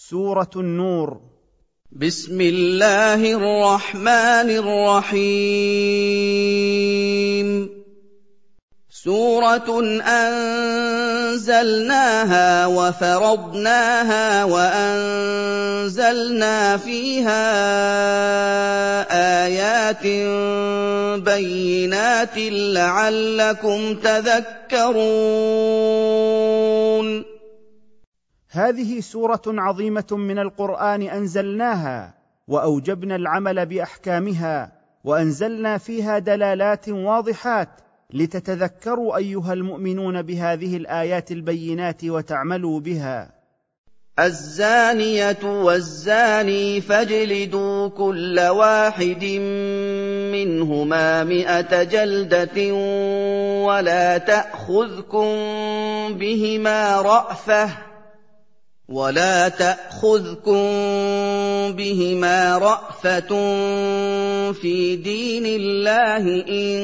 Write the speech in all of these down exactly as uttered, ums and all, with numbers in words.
سورة النور. بسم الله الرحمن الرحيم. سورة أنزلناها وفرضناها وأنزلنا فيها آيات بينات لعلكم تذكرون. هذه سورة عظيمة من القرآن أنزلناها وأوجبنا العمل بأحكامها، وأنزلنا فيها دلالات واضحات لتتذكروا أيها المؤمنون بهذه الآيات البينات وتعملوا بها. الزانية والزاني فاجلدوا كل واحد منهما مئة جلدة ولا تأخذكم بهما رأفة ولا تأخذكم بهما رأفة في دين الله إن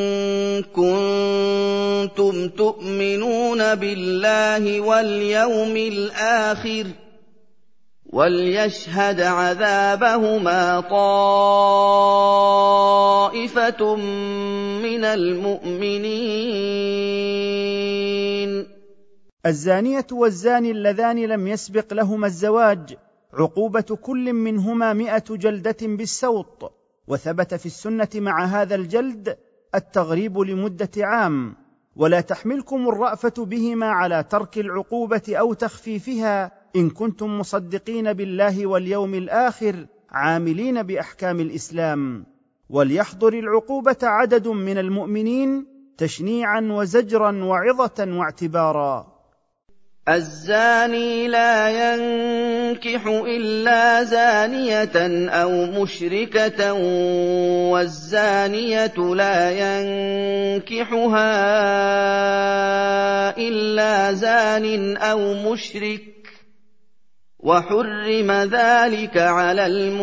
كنتم تؤمنون بالله واليوم الآخر، وليشهد عذابهما طائفة من المؤمنين. الزانية والزاني اللذان لم يسبق لهما الزواج عقوبة كل منهما مئة جلدة بالسوط، وثبت في السنة مع هذا الجلد التغريب لمدة عام، ولا تحملكم الرأفة بهما على ترك العقوبة أو تخفيفها إن كنتم مصدقين بالله واليوم الآخر عاملين بأحكام الإسلام. وليحضر العقوبة عدد من المؤمنين تشنيعا وزجرا وعظة واعتبارا. الزاني لا ينكح إلا زانية أو مشركة، والزانية لا ينكحها إلا زان أو مشرك، وحرم ذلك على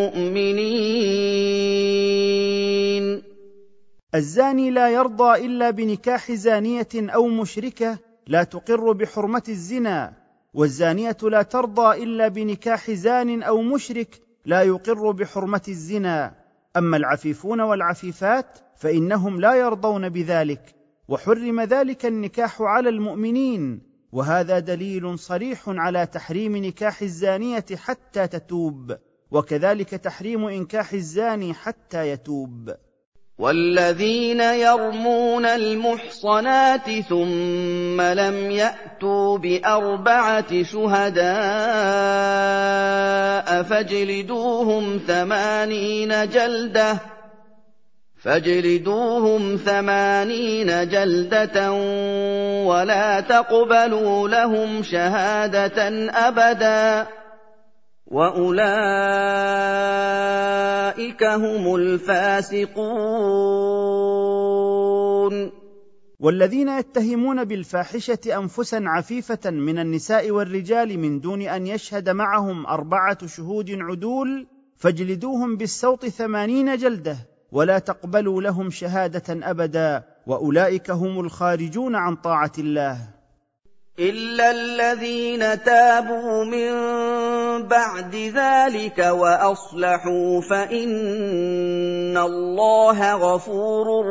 المؤمنين. الزاني لا يرضى إلا بنكاح زانية أو مشركة لا تقر بحرمة الزنا، والزانية لا ترضى إلا بنكاح زان أو مشرك لا يقر بحرمة الزنا. أما العفيفون والعفيفات فإنهم لا يرضون بذلك، وحرم ذلك النكاح على المؤمنين، وهذا دليل صريح على تحريم نكاح الزانية حتى تتوب، وكذلك تحريم إنكاح الزاني حتى يتوب. والذين يرمون المحصنات ثم لم يأتوا بأربعة شهداء فاجلدوهم ثمانين جلدة فاجلدوهم ثمانين جلدة ولا تقبلوا لهم شهادة أبدا، وأولئك هم الفاسقون. والذين يتهمون بالفاحشة أنفسا عفيفة من النساء والرجال من دون أن يشهد معهم أربعة شهود عدول فاجلدوهم بالسوط ثمانين جلدة ولا تقبلوا لهم شهادة أبدا، وأولئك هم الخارجون عن طاعة الله. إلا الذين تابوا من بعد ذلك وأصلحوا فإن الله غفور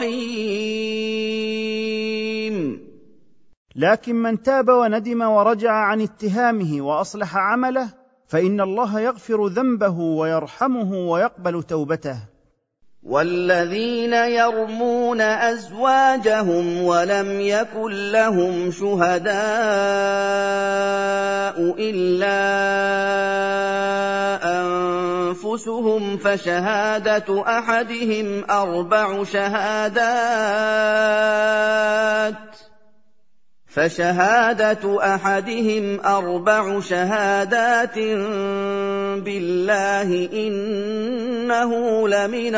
رحيم. لكن من تاب وندم ورجع عن اتهامه وأصلح عمله فإن الله يغفر ذنبه ويرحمه ويقبل توبته. والذين يرمون أزواجهم ولم يكن لهم شهداء إلا أنفسهم فشهادة أحدهم أربع شهادات فشهادة أحدهم أربع شهادات بالله إنه لمن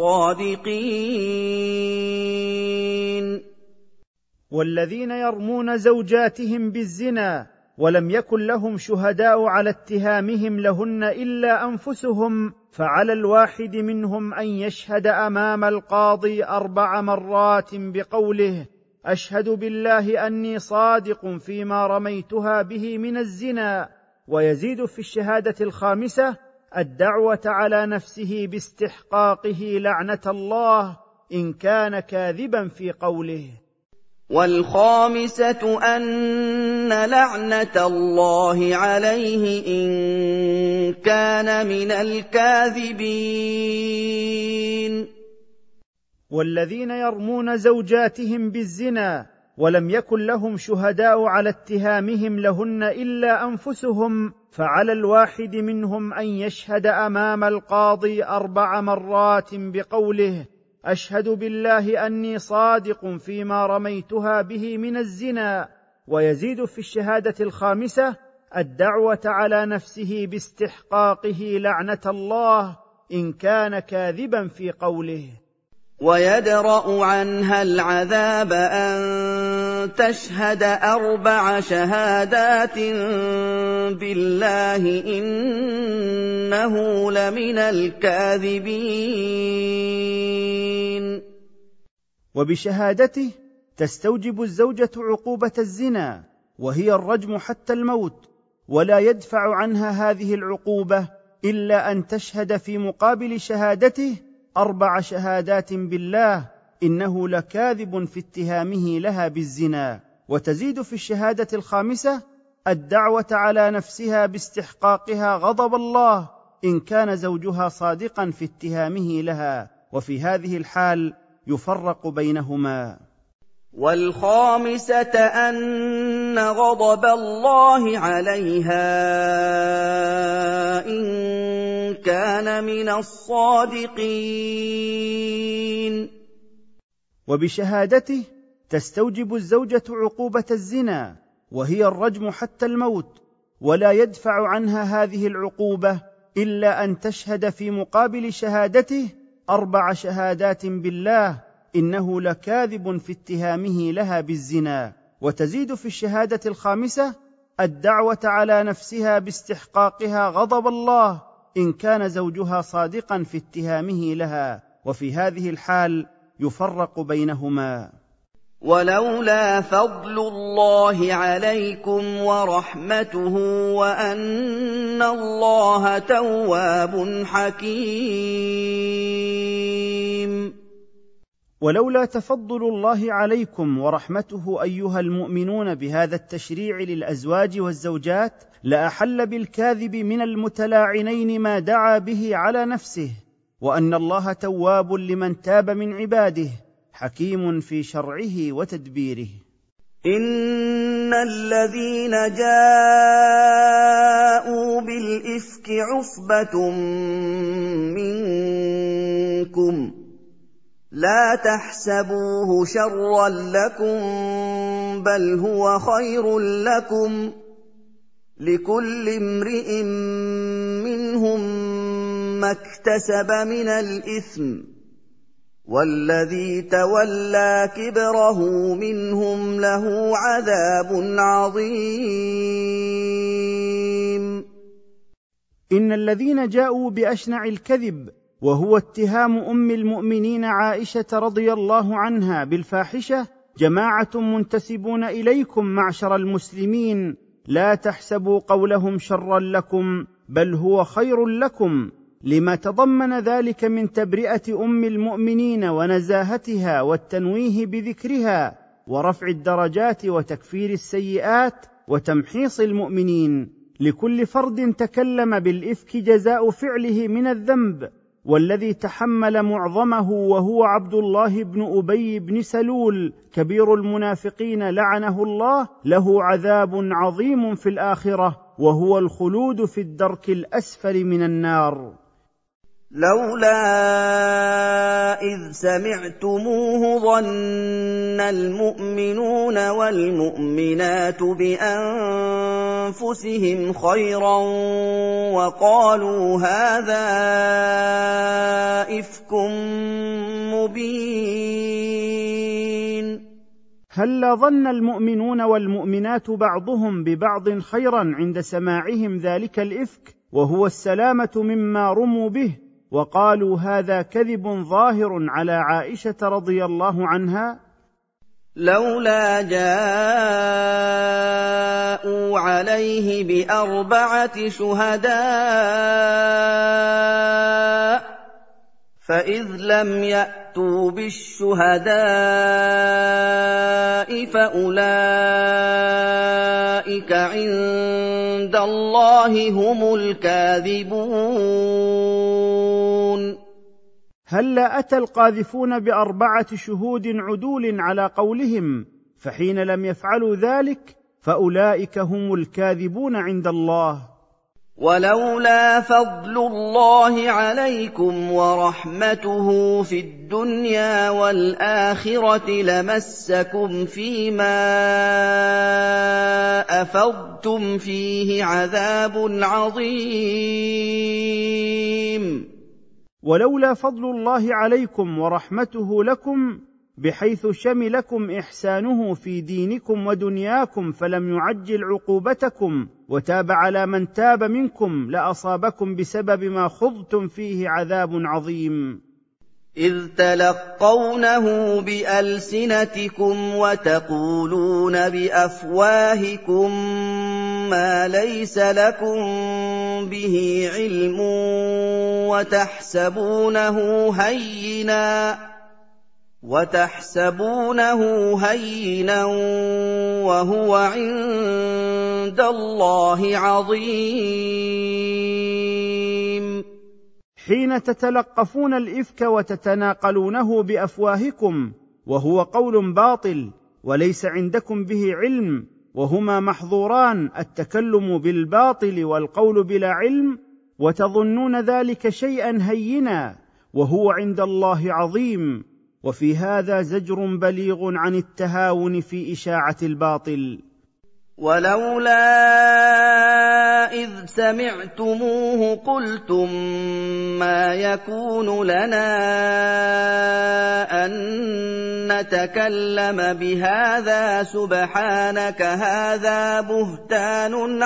الصادقين. والذين يرمون زوجاتهم بالزنا ولم يكن لهم شهداء على اتهامهم لهن إلا أنفسهم فعلى الواحد منهم أن يشهد أمام القاضي أربع مرات بقوله: أشهد بالله أني صادق فيما رميتها به من الزنا، ويزيد في الشهادة الخامسة الدعوة على نفسه باستحقاقه لعنة الله إن كان كاذبا في قوله. والخامسة أن لعنة الله عليه إن كان من الكاذبين. والذين يرمون زوجاتهم بالزنا ولم يكن لهم شهداء على اتهامهم لهن إلا أنفسهم، فعلى الواحد منهم أن يشهد أمام القاضي أربع مرات بقوله: أشهد بالله أني صادق فيما رميتها به من الزنا. ويزيد في الشهادة الخامسة الدعوة على نفسه باستحقاقه لعنة الله إن كان كاذبا في قوله. ويدرأ عنها العذاب أن تشهد أربع شهادات بالله إنه لمن الكاذبين. وبشهادته تستوجب الزوجة عقوبة الزنا وهي الرجم حتى الموت، ولا يدفع عنها هذه العقوبة إلا أن تشهد في مقابل شهادته أربع شهادات بالله إنه لكاذب في اتهامه لها بالزنا. وتزيد في الشهادة الخامسة الدعوة على نفسها باستحقاقها غضب الله إن كان زوجها صادقا في اتهامه لها، وفي هذه الحال يفرق بينهما. والخامسة أن غضب الله عليها إن كان من الصادقين. وبشهادته تستوجب الزوجة عقوبة الزنا وهي الرجم حتى الموت، ولا يدفع عنها هذه العقوبة إلا أن تشهد في مقابل شهادته أربع شهادات بالله إنه لكاذب في اتهامه لها بالزنا. وتزيد في الشهادة الخامسة الدعوة على نفسها باستحقاقها غضب الله إن كان زوجها صادقا في اتهامه لها، وفي هذه الحال يفرق بينهما. ولولا فضل الله عليكم ورحمته وأن الله تواب حكيم. ولولا تفضل الله عليكم ورحمته أيها المؤمنون بهذا التشريع للأزواج والزوجات لأحل بالكاذب من المتلاعنين ما دعا به على نفسه، وأن الله تواب لمن تاب من عباده حكيم في شرعه وتدبيره. إن الذين جاءوا بالإفك عصبة منكم لا تحسبوه شرا لكم بل هو خير لكم، لكل امرئ منهم ما اكتسب من الإثم، والذي تولى كبره منهم له عذاب عظيم. إن الذين جاءوا بأشنع الكذب وهو اتهام أم المؤمنين عائشة رضي الله عنها بالفاحشة جماعة منتسبون إليكم معشر المسلمين، لا تحسبوا قولهم شرا لكم بل هو خير لكم، لما تضمن ذلك من تبرئة أم المؤمنين ونزاهتها والتنويه بذكرها ورفع الدرجات وتكفير السيئات وتمحيص المؤمنين. لكل فرد تكلم بالإفك جزاء فعله من الذنب، والذي تحمل معظمه وهو عبد الله بن أبي بن سلول كبير المنافقين لعنه الله له عذاب عظيم في الآخرة وهو الخلود في الدرك الأسفل من النار. لولا إذ سمعتموه ظن المؤمنون والمؤمنات بأنفسهم خيرا وقالوا هذا إفك مبين. هلا ظن المؤمنون والمؤمنات بعضهم ببعض خيرا عند سماعهم ذلك الإفك وهو السلامة مما رموا به، وقالوا هذا كذب ظاهر على عائشة رضي الله عنها. لولا جاءوا عليه بأربعة شهداء فإذ لم يأتوا بالشهداء فأولئك عند الله هم الكاذبون. هلا أتى القاذفون بأربعة شهود عدول على قولهم، فحين لم يفعلوا ذلك فأولئك هم الكاذبون عند الله. ولولا فضل الله عليكم ورحمته في الدنيا والآخرة لمسكم فيما أفضتم فيه عذاب عظيم. ولولا فضل الله عليكم ورحمته لكم بحيث شملكم إحسانه في دينكم ودنياكم فلم يعجل عقوبتكم وتاب على من تاب منكم لأصابكم بسبب ما خضتم فيه عذاب عظيم. إذ تلقونه بألسنتكم وتقولون بأفواهكم ما ليس لكم به علم وتحسبونه هينا وتحسبونه هينا وهو عند الله عظيم. حين تتلقفون الإفك وتتناقلونه بأفواهكم وهو قول باطل وليس عندكم به علم، وهما محظوران، التكلم بالباطل والقول بلا علم، وتظنون ذلك شيئا هينا وهو عند الله عظيم. وفي هذا زجر بليغ عن التهاون في إشاعة الباطل. ولولا إذ سمعتموه قلتم ما يكون لنا أن نتكلم بهذا سبحانك هذا بهتان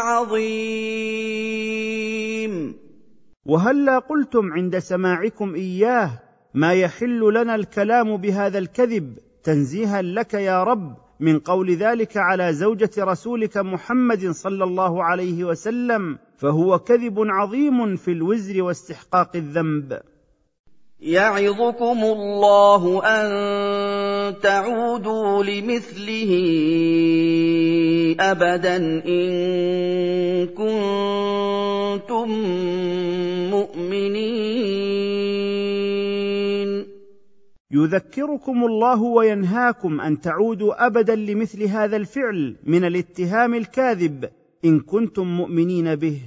عظيم. وهلا قلتم عند سماعكم إياه ما يحل لنا الكلام بهذا الكذب تنزيها لك يا رب من قول ذلك على زوجة رسولك محمد صلى الله عليه وسلم، فهو كذب عظيم في الوزر واستحقاق الذنب. يعظكم الله أن تعودوا لمثله أبدا إن كنتم مؤمنين. يذكركم الله وينهاكم أن تعودوا أبدا لمثل هذا الفعل من الاتهام الكاذب إن كنتم مؤمنين به.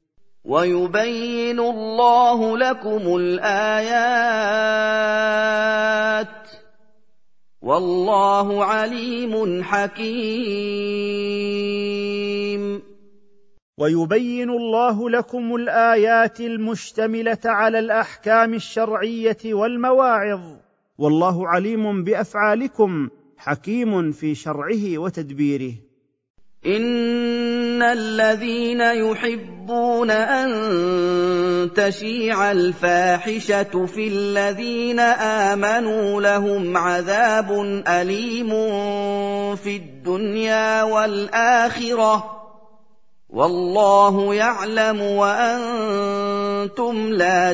ويبين الله لكم الآيات والله عليم حكيم. ويبين الله لكم الآيات المشتملة على الأحكام الشرعية والمواعظ، والله عليم بأفعالكم حكيم في شرعه وتدبيره. إن الذين يحبون أن تشيع الفاحشة في الذين آمنوا لهم عذاب أليم في الدنيا والآخرة والله يعلم وأنتم لا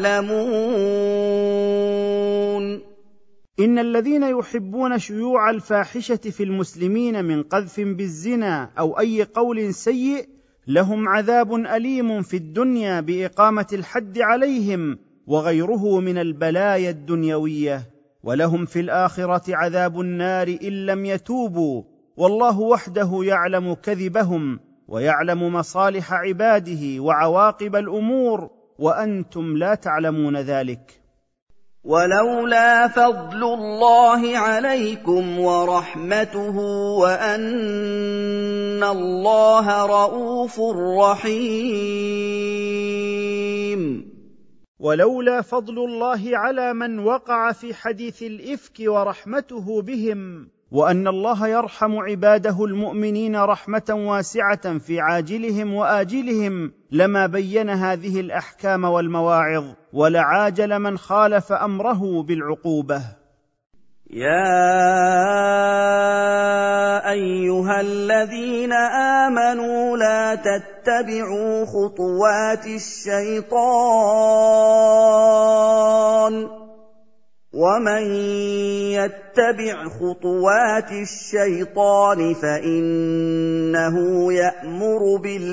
تعلمون. إن الذين يحبون شيوع الفاحشة في المسلمين من قذف بالزنا أو أي قول سيء لهم عذاب أليم في الدنيا بإقامة الحد عليهم وغيره من البلايا الدنيوية، ولهم في الآخرة عذاب النار إن لم يتوبوا، والله وحده يعلم كذبهم ويعلم مصالح عباده وعواقب الأمور وأنتم لا تعلمون ذلك. ولولا فضل الله عليكم ورحمته وأن الله رءوف رحيم. ولولا فضل الله على من وقع في حديث الإفك ورحمته بهم، وأن الله يرحم عباده المؤمنين رحمة واسعة في عاجلهم وآجلهم، لما بين هذه الأحكام والمواعظ ولعاجل من خالف أمره بالعقوبة. يَا أَيُّهَا الَّذِينَ آمَنُوا لَا تَتَّبِعُوا خُطُوَاتِ الشَّيْطَانِ ۚ وَمَن يَتَّبِعْ خُطُوَاتِ الشَّيْطَانِ فَإِنَّهُ يَأْمُرُ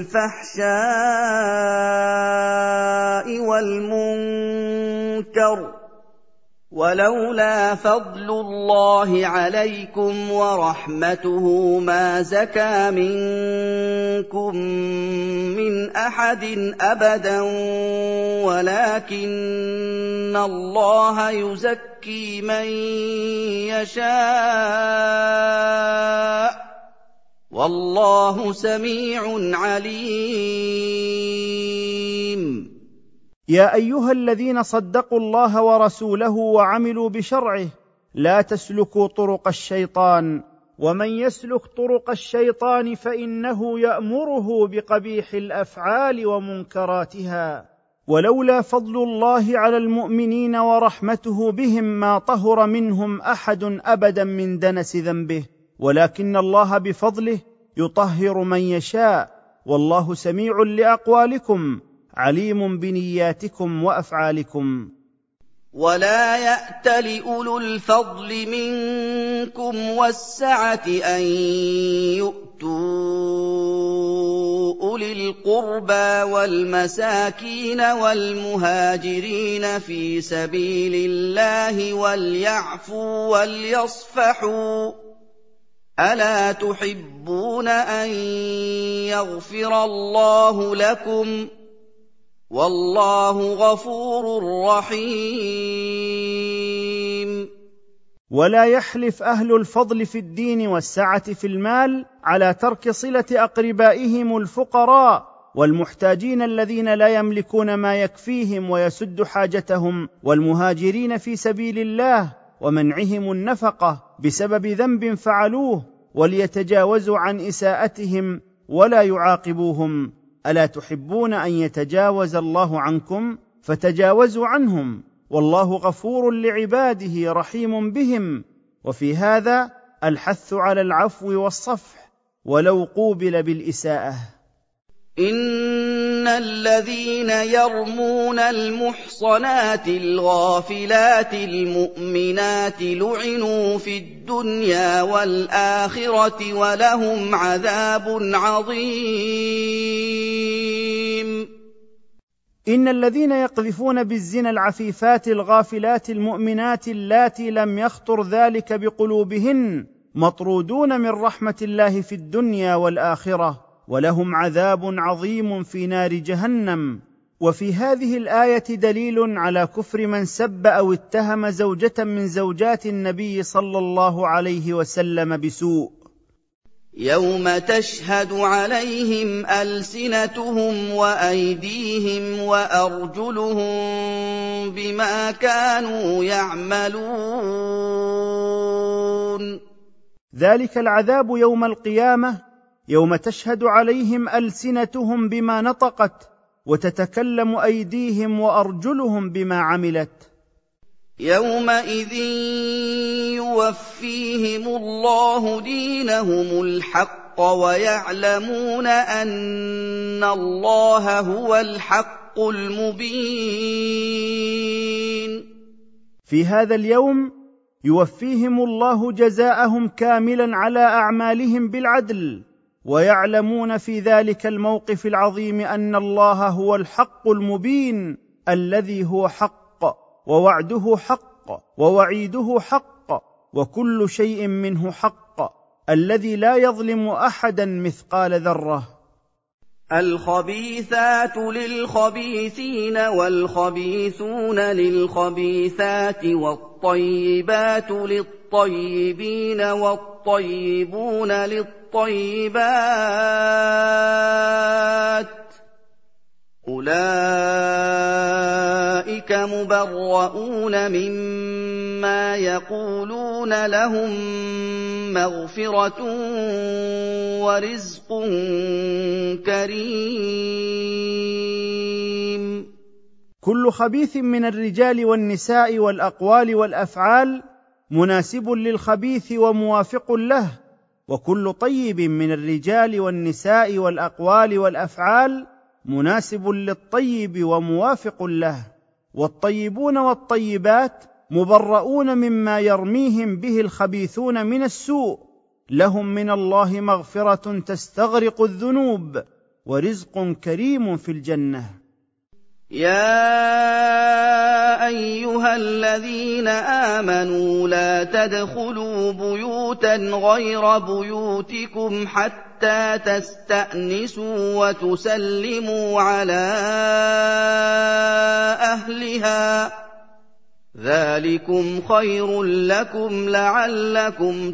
بِالْفَحْشَاءِ وَالْمُنكَرِ ۚ وَلَوْلَا فَضْلُ اللَّهِ عَلَيْكُمْ وَرَحْمَتُهُ مَا زَكَىٰ مِنكُم مِّنْ أَحَدٍ أَبَدًا وَلَٰكِنَّ اللَّهَ يُزَكِّي مَن يَشَاءُ ۗ وَاللَّهُ سَمِيعٌ عَلِيمٌ. يا ايها الذين صدقوا الله ورسوله وعملوا بشرعه لا تسلكوا طرق الشيطان، ومن يسلك طرق الشيطان فانه يامره بقبيح الافعال ومنكراتها. ولولا فضل الله على المؤمنين ورحمته بهم ما طهر منهم احد ابدا من دنس ذنبه، ولكن الله بفضله يطهر من يشاء، والله سميع لاقوالكم عليم بنياتكم وافعالكم. ولا يأتل أولو الفضل منكم والسعة أن يؤتوا أولي القربى والمساكين والمهاجرين في سبيل الله وليعفوا وليصفحوا، ألا تحبون أن يغفر الله لكم؟ والله غفور رحيم. ولا يحلف أهل الفضل في الدين والسعة في المال على ترك صلة أقربائهم الفقراء والمحتاجين الذين لا يملكون ما يكفيهم ويسد حاجتهم، والمهاجرين في سبيل الله ومنعهم النفقة بسبب ذنب فعلوه، وليتجاوزوا عن إساءتهم ولا يعاقبوهم. ألا تحبون أن يتجاوز الله عنكم؟ فتجاوزوا عنهم، والله غفور لعباده رحيم بهم. وفي هذا الحث على العفو والصفح ولو قوبل بالإساءة. إن الذين يرمون المحصنات الغافلات المؤمنات لعنوا في الدنيا والآخرة ولهم عذاب عظيم. إن الذين يقذفون بالزنا العفيفات الغافلات المؤمنات اللاتي لم يخطر ذلك بقلوبهن مطرودون من رحمة الله في الدنيا والآخرة، ولهم عذاب عظيم في نار جهنم. وفي هذه الآية دليل على كفر من سب أو اتهم زوجة من زوجات النبي صلى الله عليه وسلم بسوء. يوم تشهد عليهم ألسنتهم وأيديهم وأرجلهم بما كانوا يعملون. ذلك العذاب يوم القيامة، يوم تشهد عليهم ألسنتهم بما نطقت، وتتكلم أيديهم وأرجلهم بما عملت. يومئذ يوفيهم الله دينهم الحق ويعلمون أن الله هو الحق المبين. في هذا اليوم يوفيهم الله جزاءهم كاملا على أعمالهم بالعدل، ويعلمون في ذلك الموقف العظيم أن الله هو الحق المبين الذي هو حق، ووعده حق، ووعيده حق، وكل شيء منه حق، الذي لا يظلم أحدا مثقال ذرة. الخبيثات للخبيثين والخبيثون للخبيثات والطيبات للطيبين والطيبون للطيبات، أولئك مبرؤون مما يقولون لهم مغفرة ورزق كريم. كل خبيث من الرجال والنساء والأقوال والأفعال مناسب للخبيث وموافق له، وكل طيب من الرجال والنساء والأقوال والأفعال مناسب للطيب وموافق له. والطيبون والطيبات مبرؤون مما يرميهم به الخبيثون من السوء، لهم من الله مغفرة تستغرق الذنوب ورزق كريم في الجنة. يا أيها الذين آمنوا لا تدخلوا بيوتا غير بيوتكم حتى تستأنسوا وتسلموا على أهلها، ذلكم خير لكم لعلكم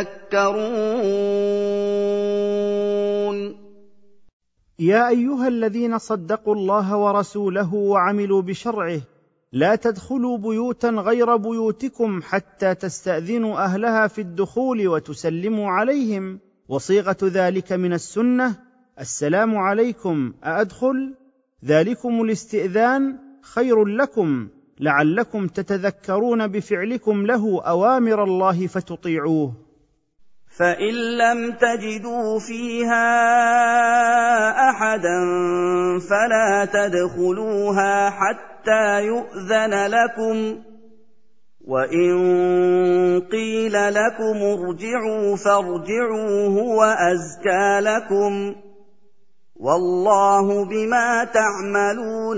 تذكرون. يا أيها الذين صدقوا الله ورسوله وعملوا بشرعه، لا تدخلوا بيوتا غير بيوتكم حتى تستأذنوا أهلها في الدخول وتسلموا عليهم، وصيغة ذلك من السنة: السلام عليكم أأدخل؟ ذلكم الاستئذان خير لكم لعلكم تتذكرون بفعلكم له أوامر الله فتطيعوه. فإن لم تجدوا فيها أحدا فلا تدخلوها حتى يؤذن لكم، وإن قيل لكم ارجعوا فارجعوا هو أزكى لكم، والله بما تعملون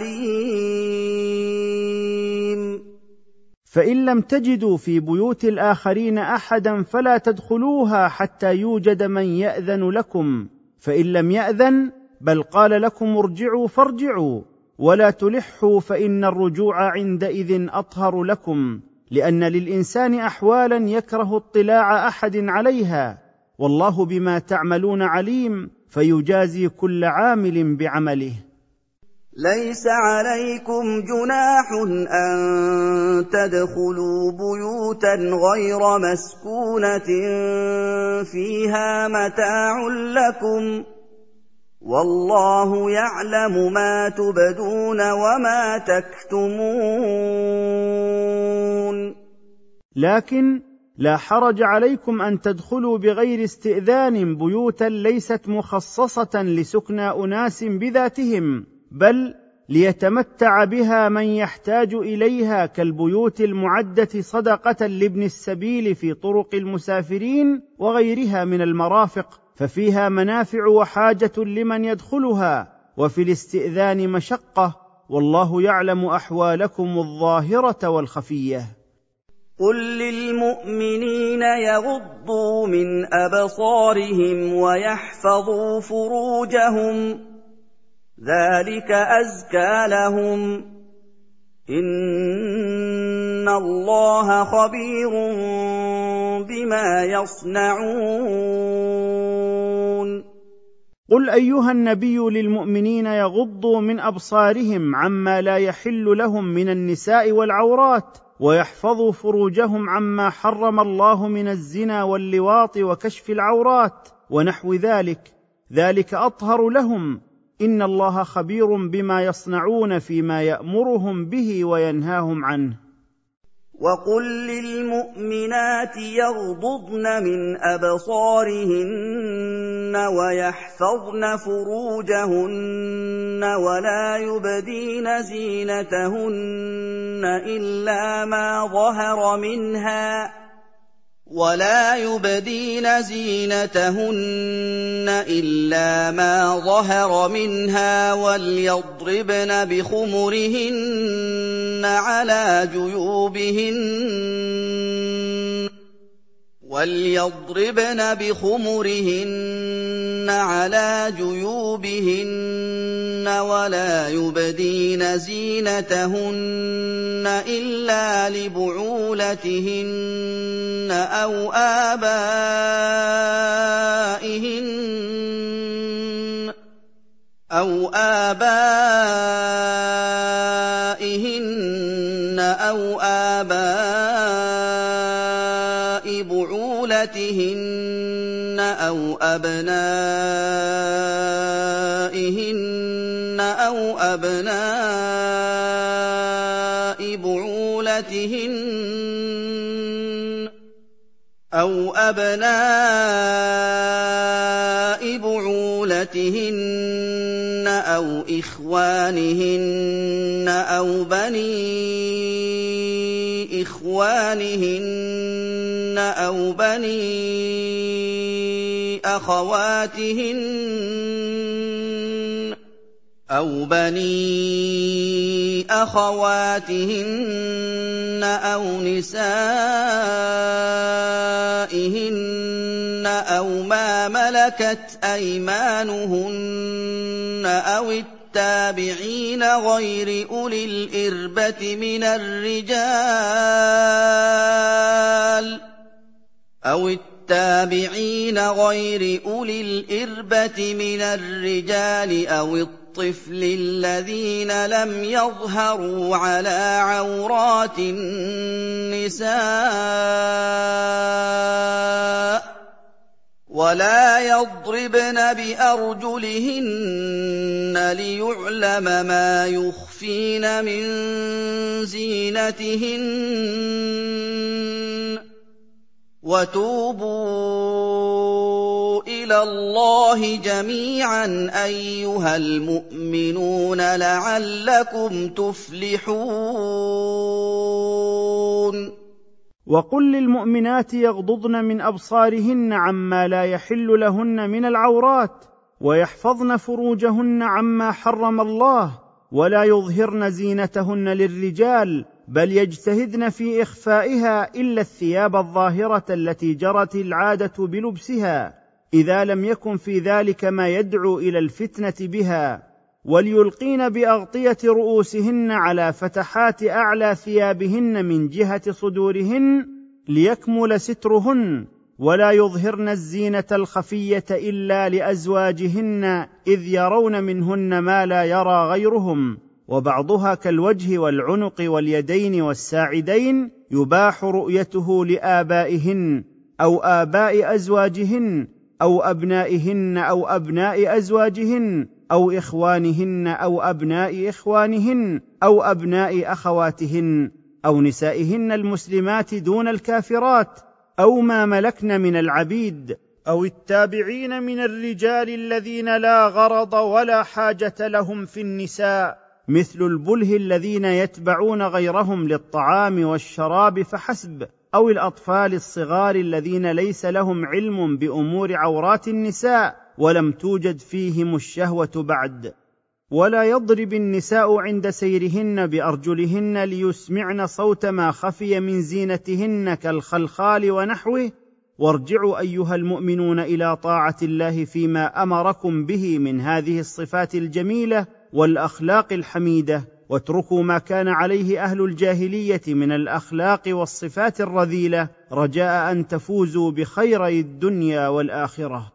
عليم. فإن لم تجدوا في بيوت الآخرين أحدا فلا تدخلوها حتى يوجد من يأذن لكم، فإن لم يأذن بل قال لكم ارجعوا فارجعوا، ولا تلحوا، فإن الرجوع عندئذ أطهر لكم، لأن للإنسان أحوالا يكره اطلاع أحد عليها، والله بما تعملون عليم، فيجازي كل عامل بعمله. ليس عليكم جناح أن تدخلوا بيوتا غير مسكونة فيها متاع لكم، والله يعلم ما تبدون وما تكتمون. لكن لا حرج عليكم أن تدخلوا بغير استئذان بيوتا ليست مخصصة لسكنى أناس بذاتهم، بل ليتمتع بها من يحتاج إليها، كالبيوت المعدة صدقة لابن السبيل في طرق المسافرين وغيرها من المرافق، ففيها منافع وحاجة لمن يدخلها، وفي الاستئذان مشقة، والله يعلم أحوالكم الظاهرة والخفية. قل للمؤمنين يغضوا من أبصارهم ويحفظوا فروجهم، ذلك أزكى لهم، إن الله خبير بما يصنعون. قل أيها النبي للمؤمنين يغضوا من أبصارهم عما لا يحل لهم من النساء والعورات، ويحفظوا فروجهم عما حرم الله من الزنا واللواط وكشف العورات ونحو ذلك، ذلك أطهر لهم، إن الله خبير بما يصنعون فيما يأمرهم به وينهاهم عنه. وقل للمؤمنات يغضضن من أبصارهن ويحفظن فروجهن ولا يبدين زينتهن إلا ما ظهر منها ولا يبدين زينتهن إلا ما ظهر منها وليضربن بخمرهن على جيوبهن وليضربن بخمرهن على جيوبهن ولا يبدين زينتهن إلا لبعولتهن أو آبائهن أو آبائهن أو آباء بعولتهن أو أبنائهن أو أبناء بعولتهن أَوْ أَبْنَاءِ بُعُولَتِهِنَّ أَوْ إِخْوَانِهِنَّ أَوْ بَنِي إِخْوَانِهِنَّ أَوْ بَنِي أَخَوَاتِهِنَّ أَوْ بَنِي أَخَوَاتِهِنَّ أَوْ نِسَائِهِنَّ أَوْ مَا مَلَكَتْ أَيْمَانُهُنَّ أَوِ التَّابِعِينَ غَيْرِ أُولِي الْإِرْبَةِ مِنَ الرِّجَالِ أَوِ التَّابِعِينَ غَيْرِ أُولِي الْإِرْبَةِ مِنَ الرِّجَالِ أَوِ الطِّفْلِ الَّذِينَ لَمْ يَظْهَرُوا عَلَىٰ عَوْرَاتِ النِّسَاءِ وَلَا يَضْرِبْنَ بِأَرْجُلِهِنَّ لِيُعْلَمَ مَا يُخْفِينَ مِن زِينَتِهِنَّ ۚ وَتُوبُوا إِلَى اللَّهِ جَمِيعًا أَيُّهَا الْمُؤْمِنُونَ لَعَلَّكُمْ تُفْلِحُونَ. وقل للمؤمنات يغضضن من أبصارهن عما لا يحل لهن من العورات، ويحفظن فروجهن عما حرم الله، ولا يظهرن زينتهن للرجال، بل يجتهدن في إخفائها إلا الثياب الظاهرة التي جرت العادة بلبسها، إذا لم يكن في ذلك ما يدعو إلى الفتنة بها. وليلقين بأغطية رؤوسهن على فتحات أعلى ثيابهن من جهة صدورهن ليكمل سترهن، ولا يظهرن الزينة الخفية إلا لأزواجهن إذ يرون منهن ما لا يرى غيرهم، وبعضها كالوجه والعنق واليدين والساعدين يباح رؤيته لآبائهن أو آباء أزواجهن أو أبنائهن أو أبناء أزواجهن أو إخوانهن أو أبناء إخوانهن أو أبناء أخواتهن أو نسائهن المسلمات دون الكافرات أو ما ملكن من العبيد أو التابعين من الرجال الذين لا غرض ولا حاجة لهم في النساء، مثل البله الذين يتبعون غيرهم للطعام والشراب فحسب، أو الأطفال الصغار الذين ليس لهم علم بأمور عورات النساء ولم توجد فيهم الشهوة بعد. ولا يضرب النساء عند سيرهن بأرجلهن ليسمعن صوت ما خفي من زينتهن كالخلخال ونحوه. وارجعوا أيها المؤمنون إلى طاعة الله فيما أمركم به من هذه الصفات الجميلة والأخلاق الحميدة، واتركوا ما كان عليه أهل الجاهلية من الأخلاق والصفات الرذيلة، رجاء أن تفوزوا بخيري الدنيا والآخرة.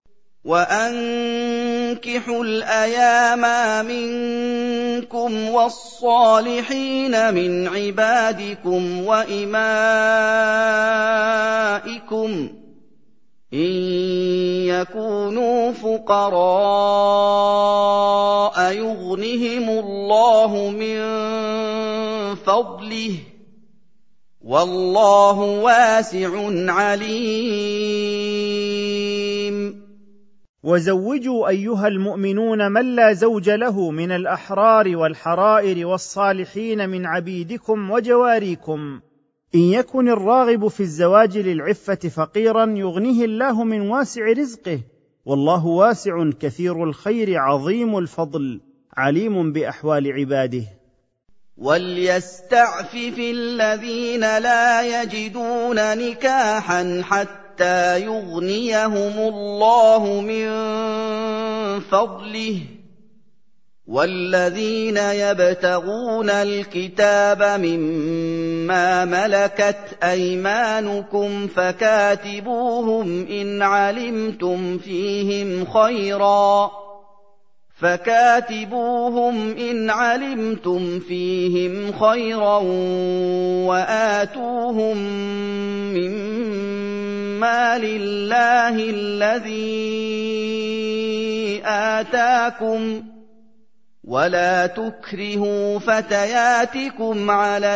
وَأَنكِحُوا الْأَيَامَ مِنكُمْ وَالصَّالِحِينَ مِنْ عِبَادِكُمْ وَإِمَائِكُمْ إِن يَكُونُوا فُقَرَاءَ يُغْنِهِمُ اللَّهُ مِن فَضْلِهِ وَاللَّهُ وَاسِعٌ عَلِيمٌ. وزوجوا أيها المؤمنون من لا زوج له من الأحرار والحرائر والصالحين من عبيدكم وجواريكم، إن يكن الراغب في الزواج للعفة فقيرا يغنيه الله من واسع رزقه، والله واسع كثير الخير عظيم الفضل عليم بأحوال عباده. وَلْيَسْتَعْفِفِ الَّذِينَ لَا يَجِدُونَ نِكَاحًا حَتَّىٰ يُغْنِيَهُمُ اللَّهُ مِن فَضْلِهِ، وَالَّذِينَ يَبْتَغُونَ الْكِتَابَ مِمَّا مَلَكَتْ أَيْمَانُكُمْ فَكَاتِبُوهُمْ إِنْ عَلِمْتُمْ فِيهِمْ خَيْرًا فَكَاتِبُوهُمْ إِنْ عَلِمْتُمْ فِيهِمْ خَيْرًا وَآتُوهُم مِّمَّا لِلَّهِ الَّذِي آتَاكُمْ، ولا تكرهوا فتياتكم على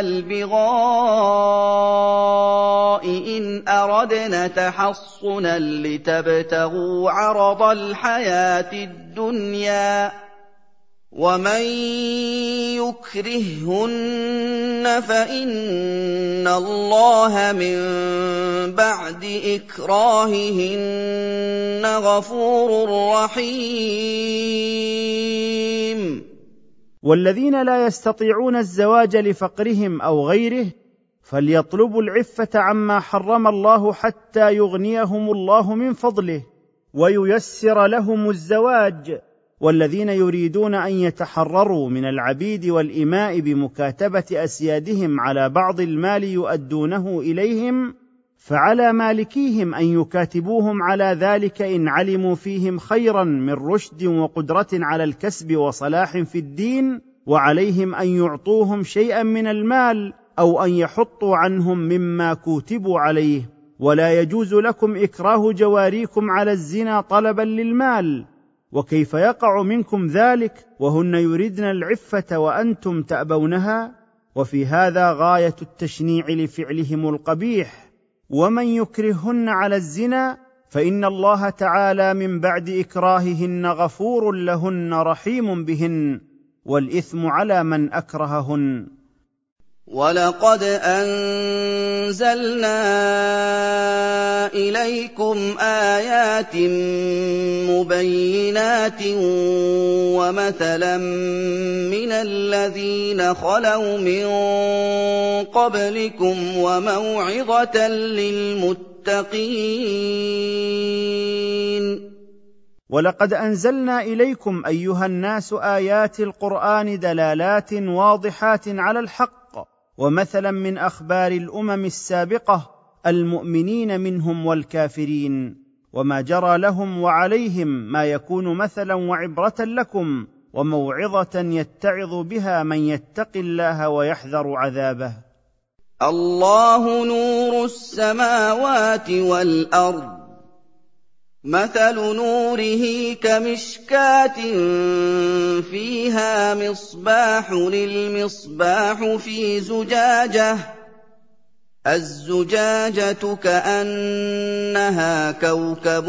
البغاء إن أردنا تحصنا لتبتغوا عرض الحياة الدنيا ومن يكرههن فإن الله من بعد إكراههن غفور رحيم. والذين لا يستطيعون الزواج لفقرهم أو غيره فليطلبوا العفة عما حرم الله حتى يغنيهم الله من فضله وييسر لهم الزواج. والذين يريدون أن يتحرروا من العبيد والإماء بمكاتبة أسيادهم على بعض المال يؤدونه إليهم فعلى مالكيهم أن يكاتبوهم على ذلك إن علموا فيهم خيرا من رشد وقدرة على الكسب وصلاح في الدين، وعليهم أن يعطوهم شيئا من المال أو أن يحطوا عنهم مما كوتبوا عليه. ولا يجوز لكم إكراه جواريكم على الزنا طلبا للمال، وكيف يقع منكم ذلك وهن يردن العفة وأنتم تأبونها؟ وفي هذا غاية التشنيع لفعلهم القبيح. ومن يكرههن على الزنا فإن الله تعالى من بعد إكراههن غفور لهن رحيم بهن، والإثم على من أكرههن. وَلَقَدْ أَنزَلْنَا إِلَيْكُمْ آيَاتٍ مُبَيِّنَاتٍ وَمَثَلًا مِّنَ الَّذِينَ خَلَوْا مِن قَبْلِكُمْ وَمَوْعِظَةً لِّلْمُتَّقِينَ. ولقد أنزلنا إليكم أيها الناس آيات القرآن دلالات واضحات على الحق، ومثلا من أخبار الأمم السابقة المؤمنين منهم والكافرين، وما جرى لهم وعليهم، ما يكون مثلا وعبرة لكم وموعظة يتعظ بها من يتقي الله ويحذر عذابه. الله نور السماوات والأرض، مثل نوره كمشكاة فيها مصباح، المصباح في زجاجة، الزجاجة كأنها كوكب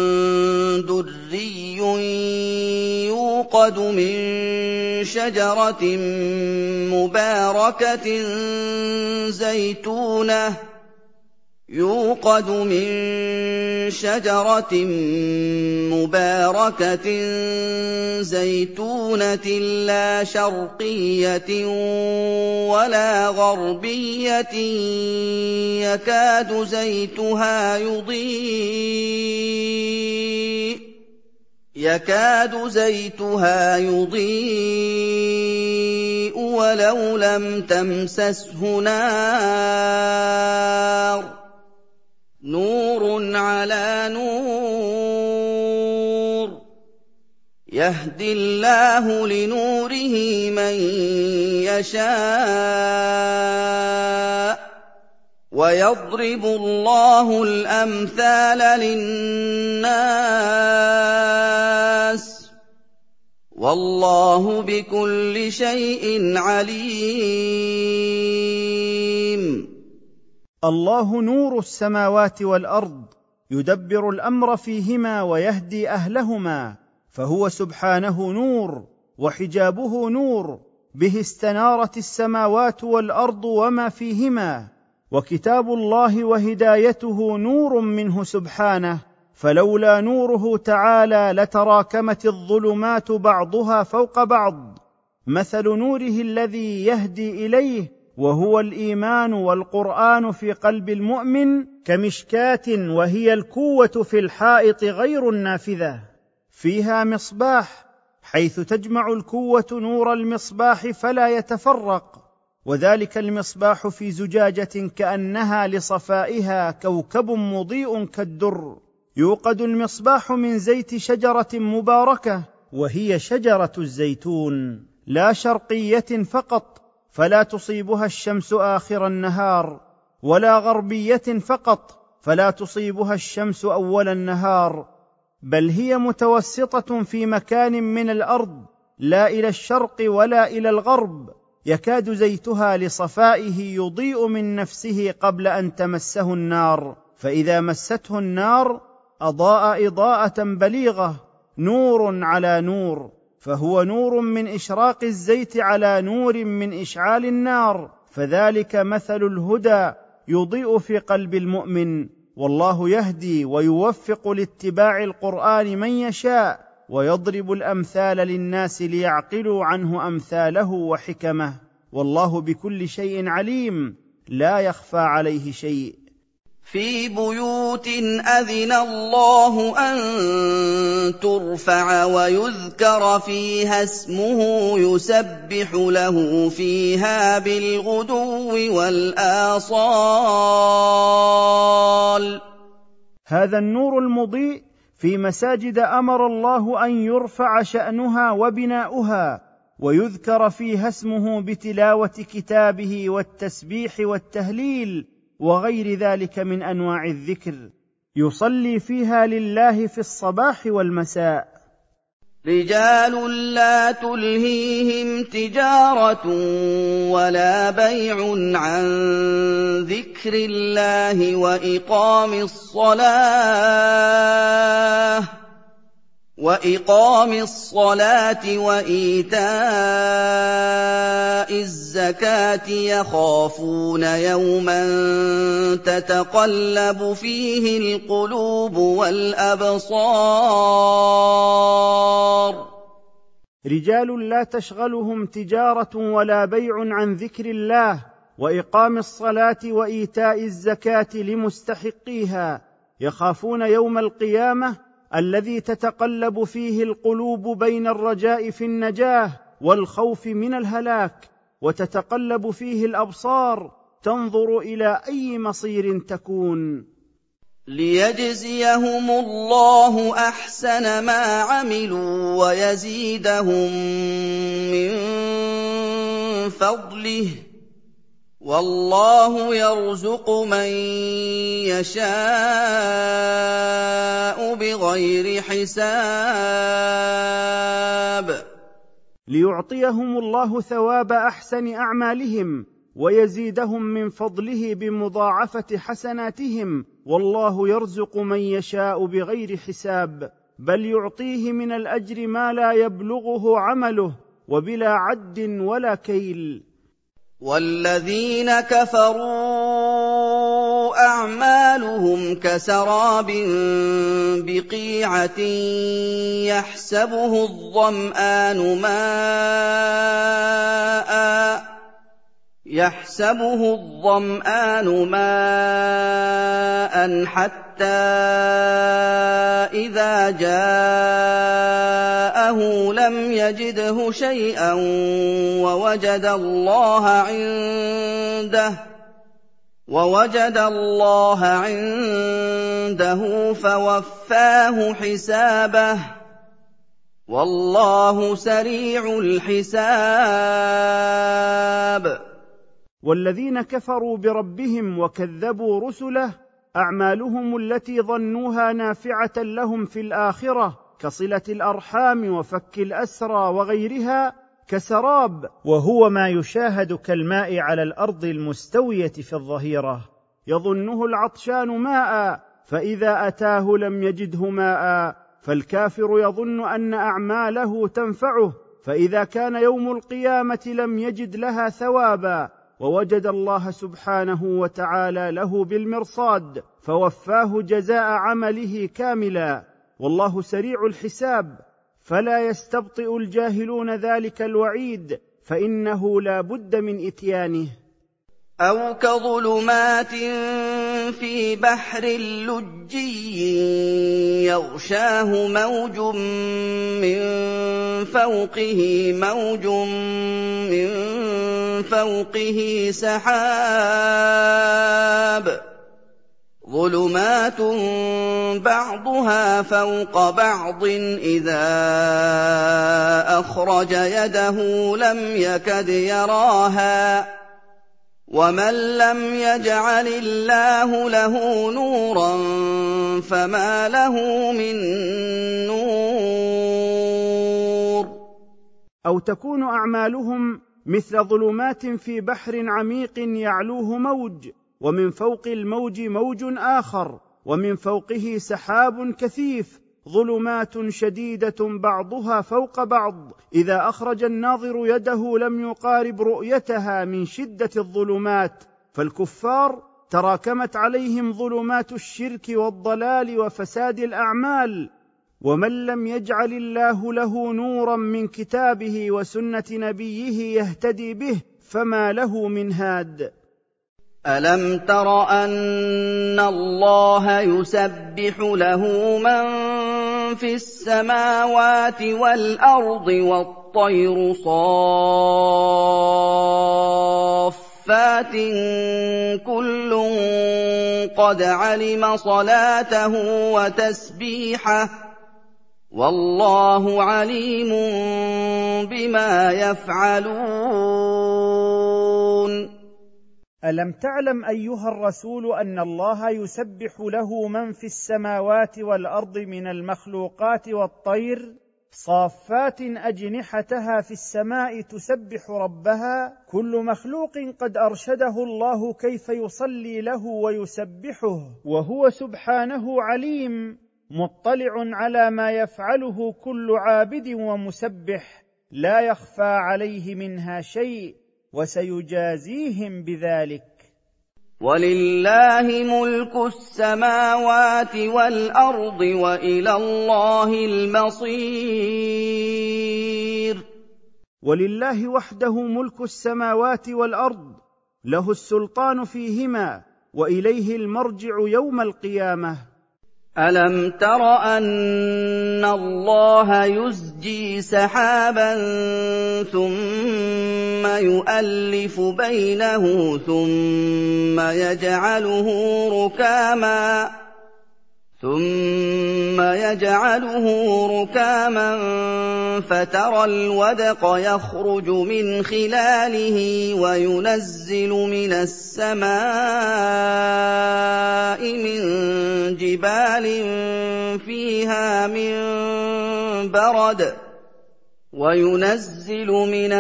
دري يوقد من شجرة مباركة زيتونة يوقد من شجرة مباركة زيتونة لا شرقية ولا غربية يكاد زيتها يضيء يكاد زيتها يضيء ولو لم تمسسه نار، نور على نور، يهدي الله لنوره من يشاء، ويضرب الله الأمثال للناس، والله بكل شيء عليم. الله نور السماوات والأرض، يدبر الأمر فيهما ويهدي أهلهما، فهو سبحانه نور، وحجابه نور، به استنارت السماوات والأرض وما فيهما، وكتاب الله وهدايته نور منه سبحانه، فلولا نوره تعالى لتراكمت الظلمات بعضها فوق بعض. مثل نوره الذي يهدي إليه وهو الإيمان والقرآن في قلب المؤمن كمشكاة، وهي الكوة في الحائط غير النافذة، فيها مصباح، حيث تجمع الكوة نور المصباح فلا يتفرق، وذلك المصباح في زجاجة كأنها لصفائها كوكب مضيء كالدر. يوقد المصباح من زيت شجرة مباركة، وهي شجرة الزيتون، لا شرقية فقط فلا تصيبها الشمس آخر النهار، ولا غربية فقط فلا تصيبها الشمس أول النهار، بل هي متوسطة في مكان من الأرض لا إلى الشرق ولا إلى الغرب، يكاد زيتها لصفائه يضيء من نفسه قبل أن تمسه النار، فإذا مسته النار أضاء إضاءة بليغة، نور على نور، فهو نور من إشراق الزيت على نور من إشعال النار، فذلك مثل الهدى يضيء في قلب المؤمن. والله يهدي ويوفق لاتباع القرآن من يشاء، ويضرب الأمثال للناس ليعقلوا عنه أمثاله وحكمه، والله بكل شيء عليم، لا يخفى عليه شيء. في بيوت أذن الله أن ترفع ويذكر فيها اسمه يسبح له فيها بالغدو والآصال. هذا النور المضيء في مساجد أمر الله أن يرفع شأنها وبناؤها، ويذكر فيها اسمه بتلاوة كتابه والتسبيح والتهليل وغير ذلك من أنواع الذكر، يصلي فيها لله في الصباح والمساء. رجال لا تلهيهم تجارة ولا بيع عن ذكر الله وإقام الصلاة وإقام الصلاة وإيتاء الزكاة يخافون يوما تتقلب فيه القلوب والأبصار. رجال لا تشغلهم تجارة ولا بيع عن ذكر الله وإقام الصلاة وإيتاء الزكاة لمستحقيها، يخافون يوم القيامة الذي تتقلب فيه القلوب بين الرجاء في النجاة والخوف من الهلاك، وتتقلب فيه الأبصار تنظر إلى أي مصير تكون. ليجزيهم الله أحسن ما عملوا ويزيدهم من فضله، والله يرزق من يشاء بغير حساب. ليعطيهم الله ثواب أحسن أعمالهم ويزيدهم من فضله بمضاعفة حسناتهم، والله يرزق من يشاء بغير حساب، بل يعطيه من الأجر ما لا يبلغه عمله وبلا عد ولا كيل. والذين كفروا أعمالهم كسراب بقيعة يحسبه الظمآن ماءً يحسبه الظمآن ماءً حتى إذا جاءه لم يجده شيئا ووجد الله عنده ووجد الله عنده فوفاه حسابه، والله سريع الحساب. والذين كفروا بربهم وكذبوا رسله أعمالهم التي ظنوها نافعة لهم في الآخرة كصلة الأرحام وفك الأسرى وغيرها كسراب، وهو ما يشاهد كالماء على الأرض المستوية في الظهيرة، يظنه العطشان ماء فإذا أتاه لم يجده ماء، فالكافر يظن أن أعماله تنفعه، فإذا كان يوم القيامة لم يجد لها ثوابا، ووجد الله سبحانه وتعالى له بالمرصاد فوفاه جزاء عمله كاملا، والله سريع الحساب، فلا يستبطئ الجاهلون ذلك الوعيد، فإنه لا بد من إتيانه. أو كظلمات في بحر لجي يغشاه موج من فوقه موج من فوقه سحاب، ظلمات بعضها فوق بعض إذا أخرج يده لم يكد يراها، ومن لم يجعل الله له نورا فما له من نور. أو تكون أعمالهم مثل ظلمات في بحر عميق يعلوه موج، ومن فوق الموج موج آخر، ومن فوقه سحاب كثيف، ظلمات شديدة بعضها فوق بعض، إذا أخرج الناظر يده لم يقارب رؤيتها من شدة الظلمات. فالكفار تراكمت عليهم ظلمات الشرك والضلال وفساد الأعمال، ومن لم يجعل الله له نورا من كتابه وسنة نبيه يهتدي به فما له من هاد. ألم تر أن الله يسبح له من في السماوات والأرض والطير صافات كل قد علم صلاته وتسبيحه والله عليم بما يفعلون. ألم تعلم أيها الرسول أن الله يسبح له من في السماوات والأرض من المخلوقات والطير صافات أجنحتها في السماء تسبح ربها، كل مخلوق قد أرشده الله كيف يصلي له ويسبحه، وهو سبحانه عليم مطلع على ما يفعله كل عابد ومسبح، لا يخفى عليه منها شيء، وسيجازيهم بذلك. ولله ملك السماوات والأرض وإلى الله المصير. ولله وحده ملك السماوات والأرض، له السلطان فيهما، وإليه المرجع يوم القيامة. ألم تر أن الله يزجي سحابا ثم يؤلف بينه ثم يجعله ركاما ثم يجعله ركاما فترى الودق يخرج من خلاله وينزل من السماء من جبال فيها من برد وينزل من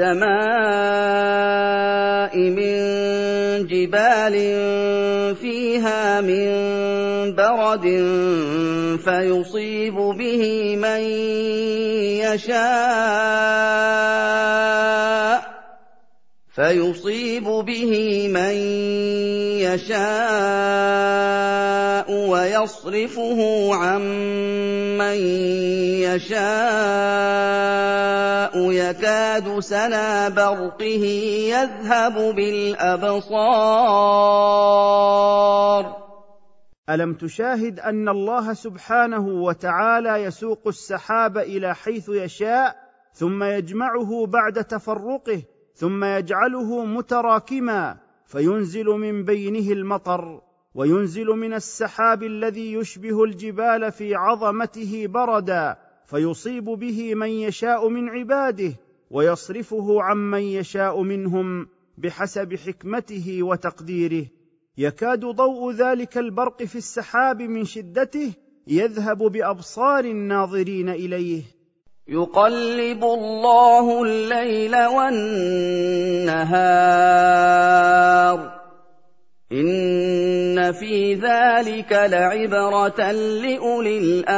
السماء من جبال فيها من برد فيصيب به من يشاء فيصيب به من يشاء ويصرفه عن من يشاء يكاد سنا برقه يذهب بالأبصار. ألم تشاهد أن الله سبحانه وتعالى يسوق السحاب إلى حيث يشاء ثم يجمعه بعد تفرقه ثم يجعله متراكما فينزل من بينه المطر، وينزل من السحاب الذي يشبه الجبال في عظمته بردا فيصيب به من يشاء من عباده ويصرفه عمن يشاء منهم بحسب حكمته وتقديره. يكاد ضوء ذلك البرق في السحاب من شدته يذهب بأبصار الناظرين إليه. يقلب الله الليل والنهار إن في ذلك لعبرة لأولي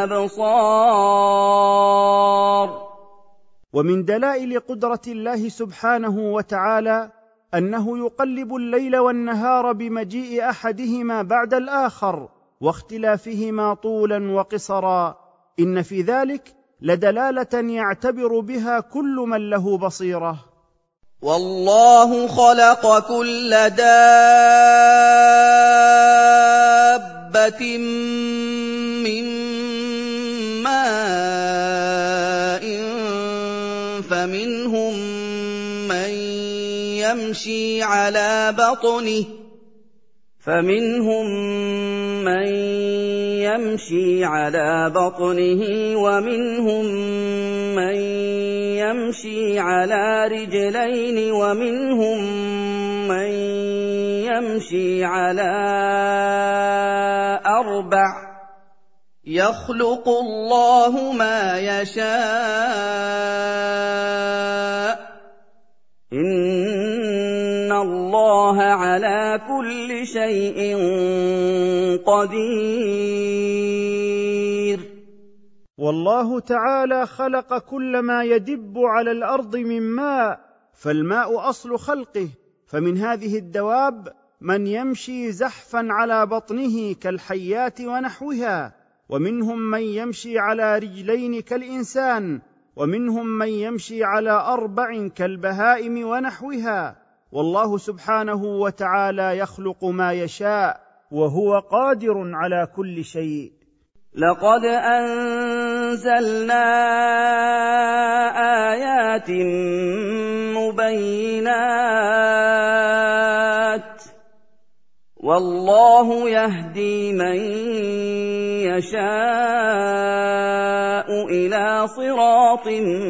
الأبصار. ومن دلائل قدرة الله سبحانه وتعالى أنه يقلب الليل والنهار بمجيء أحدهما بعد الآخر واختلافهما طولا وقصرا، إن في ذلك لدلالة يعتبر بها كل من له بصيرة. والله خلق كل دابة من ماء فمنهم من يمشي على بطنه فمنهم من يمشي على بطنه ومنهم من يمشي على رجلين ومنهم من يمشي على أربع يَخْلُقُ اللَّهُ مَا يَشَاءُ ۚ إِنَّ اللَّهَ عَلَىٰ كُلِّ شَيْءٍ قَدِيرٌ. والله تعالى خلق كل ما يدب على الأرض من ماء، فالماء أصل خلقه، فمن هذه الدواب من يمشي زحفا على بطنه كالحيات ونحوها، ومنهم من يمشي على رجلين كالإنسان، ومنهم من يمشي على أربع كالبهائم ونحوها. والله سبحانه وتعالى يخلق ما يشاء، وهو قادر على كل شيء. لقد أنزلنا آيات مبينات، والله يهدي من يشاء إلى صراط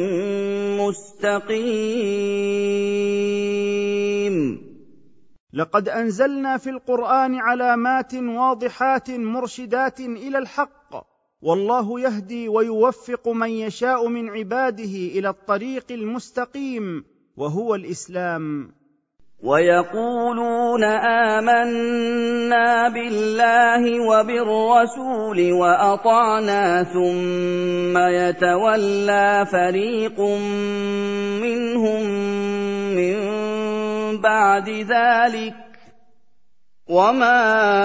مستقيم. لقد أنزلنا في القرآن علامات واضحات مرشدات إلى الحق، والله يهدي ويوفق من يشاء من عباده إلى الطريق المستقيم، وهو الإسلام. ويقولون آمنا بالله وبالرسول وأطعنا، ثم يتولى فريق منهم من بعد ذلك، وما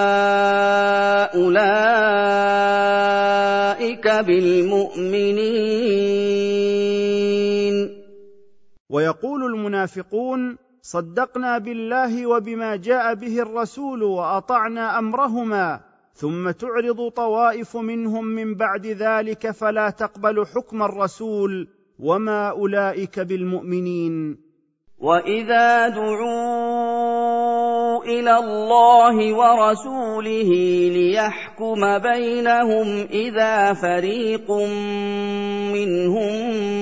أولئك بالمؤمنين. ويقول المنافقون صدقنا بالله وبما جاء به الرسول وأطعنا أمرهما، ثم تعرض طوائف منهم من بعد ذلك فلا تقبل حكم الرسول، وما أولئك بالمؤمنين. وإذا دعوا إلى الله ورسوله ليحكم بينهم إذا فريق منهم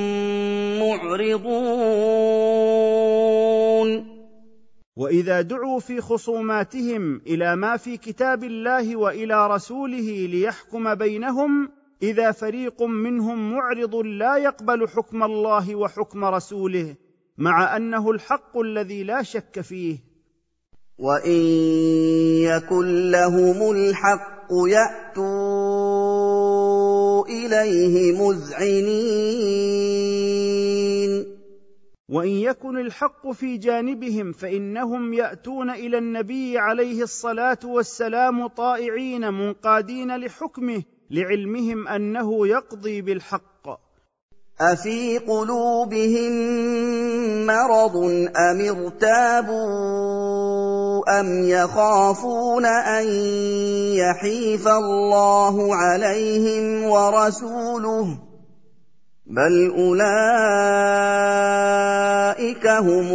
معرضون. وإذا دعوا في خصوماتهم إلى ما في كتاب الله وإلى رسوله ليحكم بينهم إذا فريق منهم معرض لا يقبل حكم الله وحكم رسوله، مع أنه الحق الذي لا شك فيه. وإن يكن لهم الحق يأتوا إليه مذعنين. وإن يكن الحق في جانبهم فإنهم يأتون إلى النبي عليه الصلاة والسلام طائعين منقادين لحكمه، لعلمهم أنه يقضي بالحق. أفي قلوبهم مرض أم ارتابوا أم يخافون أن يحيف الله عليهم ورسوله، بل أولئك هم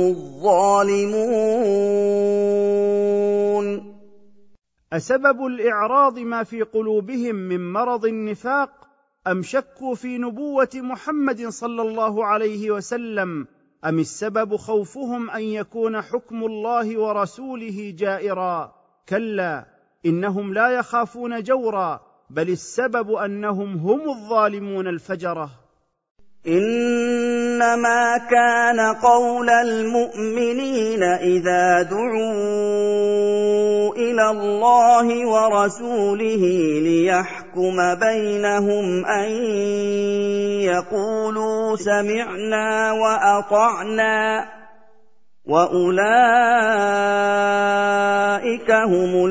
الظالمون. أسبب الإعراض ما في قلوبهم من مرض النفاق، أم شكوا في نبوة محمد صلى الله عليه وسلم، أم السبب خوفهم أن يكون حكم الله ورسوله جائرا؟ كلا، إنهم لا يخافون جورا، بل السبب أنهم هم الظالمون الفجرة. إنما كان قول المؤمنين إذا دعوا إلى الله ورسوله ليحكم بينهم أن يقولوا سمعنا وأطعنا، وأولئك هم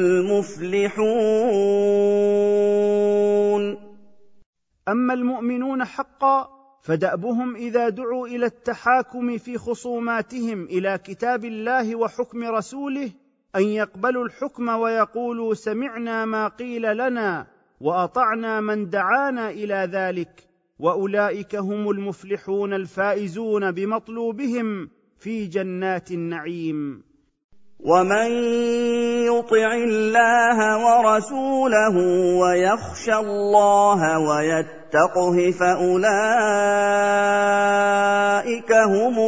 المفلحون. أما المؤمنون حقا فدأبهم إذا دعوا إلى التحاكم في خصوماتهم إلى كتاب الله وحكم رسوله أن يقبلوا الحكم ويقولوا سمعنا ما قيل لنا وأطعنا من دعانا إلى ذلك، وأولئك هم المفلحون الفائزون بمطلوبهم في جنات النعيم. ومن يطع الله ورسوله ويخشى الله ويتقه فأولئك هم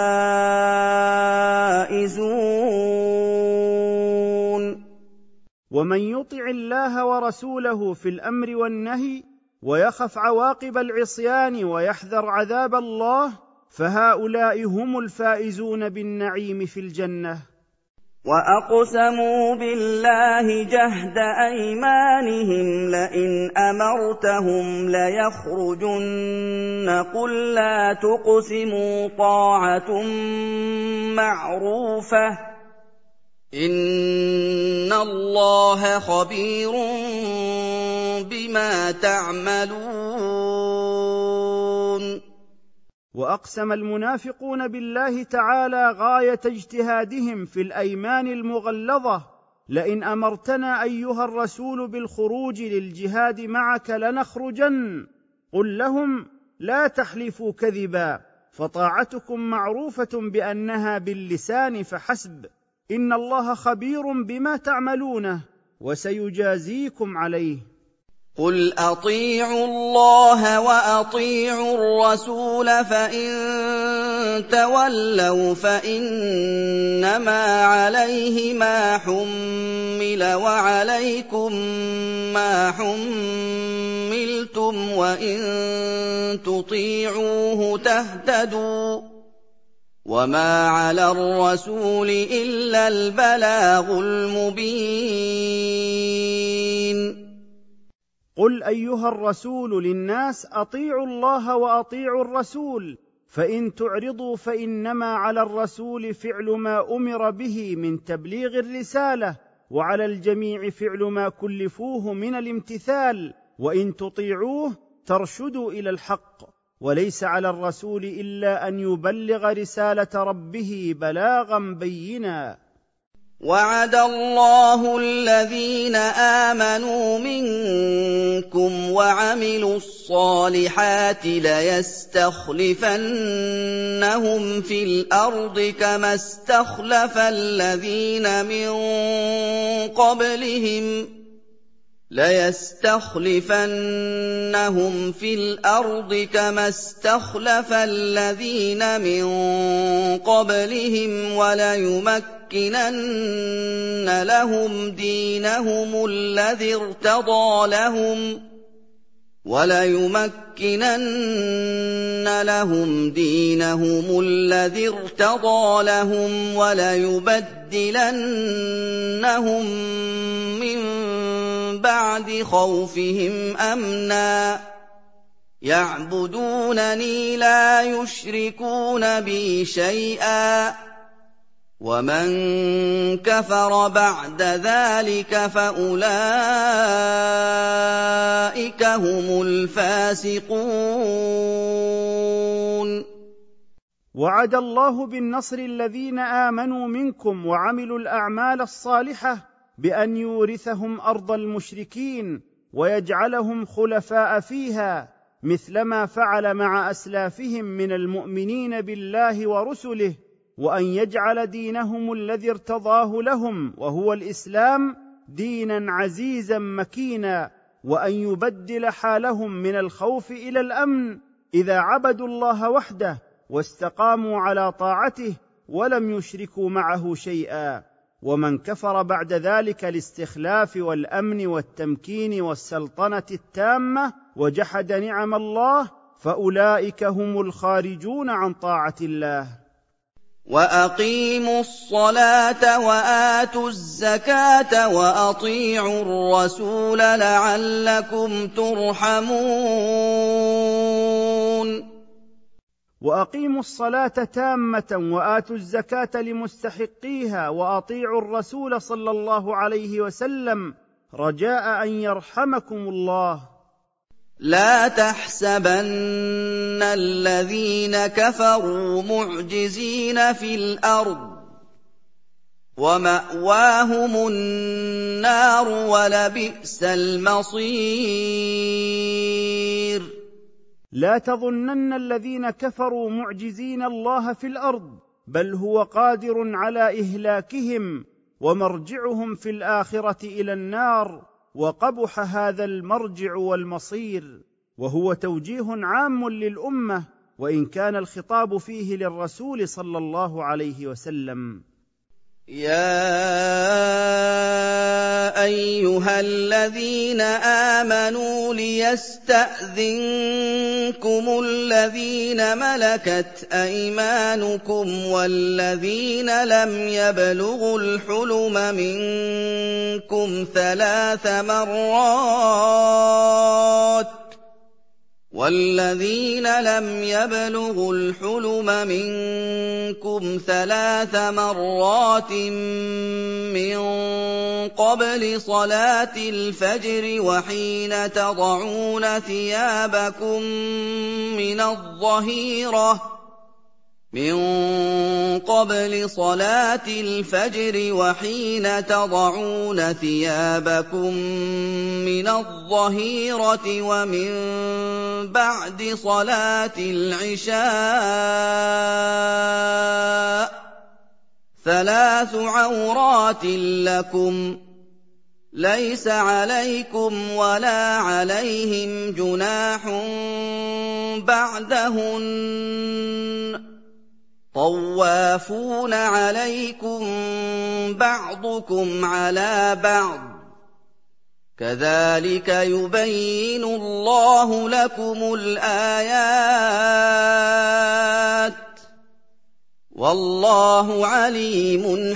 الفائزون. ومن يطع الله ورسوله في الامر والنهي ويخف عواقب العصيان ويحذر عذاب الله فهؤلاء هم الفائزون بالنعيم في الجنة. وأقسموا بالله جهد أيمانهم لئن أمرتهم ليخرجن قل لا تقسموا طاعة معروفة إن الله خبير بما تعملون. وأقسم المنافقون بالله تعالى غاية اجتهادهم في الأيمان المغلظة: لئن أمرتنا أيها الرسول بالخروج للجهاد معك لنخرجن. قل لهم: لا تحلفوا كذبا، فطاعتكم معروفة بأنها باللسان فحسب، إن الله خبير بما تعملونه وسيجازيكم عليه. قل أطيعوا الله وأطيعوا الرسول فإن تولوا فإنما عليه ما حمل وعليكم ما حملتم وإن تطيعوه تهتدوا وما على الرسول إلا البلاغ المبين. قل أيها الرسول للناس: أطيعوا الله وأطيعوا الرسول، فإن تعرضوا فإنما على الرسول فعل ما أمر به من تبليغ الرسالة، وعلى الجميع فعل ما كلفوه من الامتثال، وإن تطيعوه ترشدوا إلى الحق، وليس على الرسول إلا أن يبلغ رسالة ربه بلاغا بينا. وعد الله الذين آمنوا منكم وعملوا الصالحات ليستخلفنهم في الأرض كما استخلف الذين من قبلهم ليستخلفنهم في الأرض كما استخلف الذين من قبلهم وليمكنن لهم دينهم الذي ارتضى لهم وليمكنن لهم دينهم الذي ارتضى لهم وليبدلنهم من بعد خوفهم أمنا يعبدونني لا يشركون بي شيئا ومن كفر بعد ذلك فأولئك هم الفاسقون. وعد الله بالنصر الذين آمنوا منكم وعملوا الأعمال الصالحة بأن يورثهم أرض المشركين ويجعلهم خلفاء فيها، مثلما فعل مع أسلافهم من المؤمنين بالله ورسله، وأن يجعل دينهم الذي ارتضاه لهم وهو الإسلام دينا عزيزا مكينا، وأن يبدل حالهم من الخوف إلى الأمن إذا عبدوا الله وحده واستقاموا على طاعته ولم يشركوا معه شيئا. ومن كفر بعد ذلك الاستخلاف والأمن والتمكين والسلطنة التامة وجحد نعم الله فأولئك هم الخارجون عن طاعة الله. وأقيموا الصلاة وآتوا الزكاة وأطيعوا الرسول لعلكم ترحمون. وأقيموا الصلاة تامة وآتوا الزكاة لمستحقيها وأطيعوا الرسول صلى الله عليه وسلم رجاء أن يرحمكم الله. لا تحسبن الذين كفروا معجزين في الأرض ومأواهم النار ولبئس المصير. لا تظنن الذين كفروا معجزين الله في الأرض، بل هو قادر على إهلاكهم، ومرجعهم في الآخرة إلى النار، وقبح هذا المرجع والمصير. وهو توجيه عام للأمة، وإن كان الخطاب فيه للرسول صلى الله عليه وسلم. يَا أَيُّهَا الَّذِينَ آمَنُوا لِيَسْتَأْذِنكُمُ الَّذِينَ مَلَكَتْ أَيْمَانُكُمْ وَالَّذِينَ لَمْ يَبْلُغُوا الْحُلُمَ مِنكُمْ ثَلَاثَ مرات وَالَّذِينَ لَمْ يَبْلُغُوا الْحُلُمَ مِنكُمْ ثَلَاثَ مَرَّاتٍ مِّن قَبْلِ صَلَاةِ الْفَجْرِ وَحِينَ تَضَعُونَ ثِيَابَكُم مِّنَ الظَّهِيرَةِ من قبل صلاة الفجر وحين تضعون ثيابكم من الظهيرة ومن بعد صلاة العشاء ثلاث عورات لكم ليس عليكم ولا عليهم جناح بعدهن طوافون عليكم بعضكم على بعض كذلك يبين الله لكم الآيات والله عليم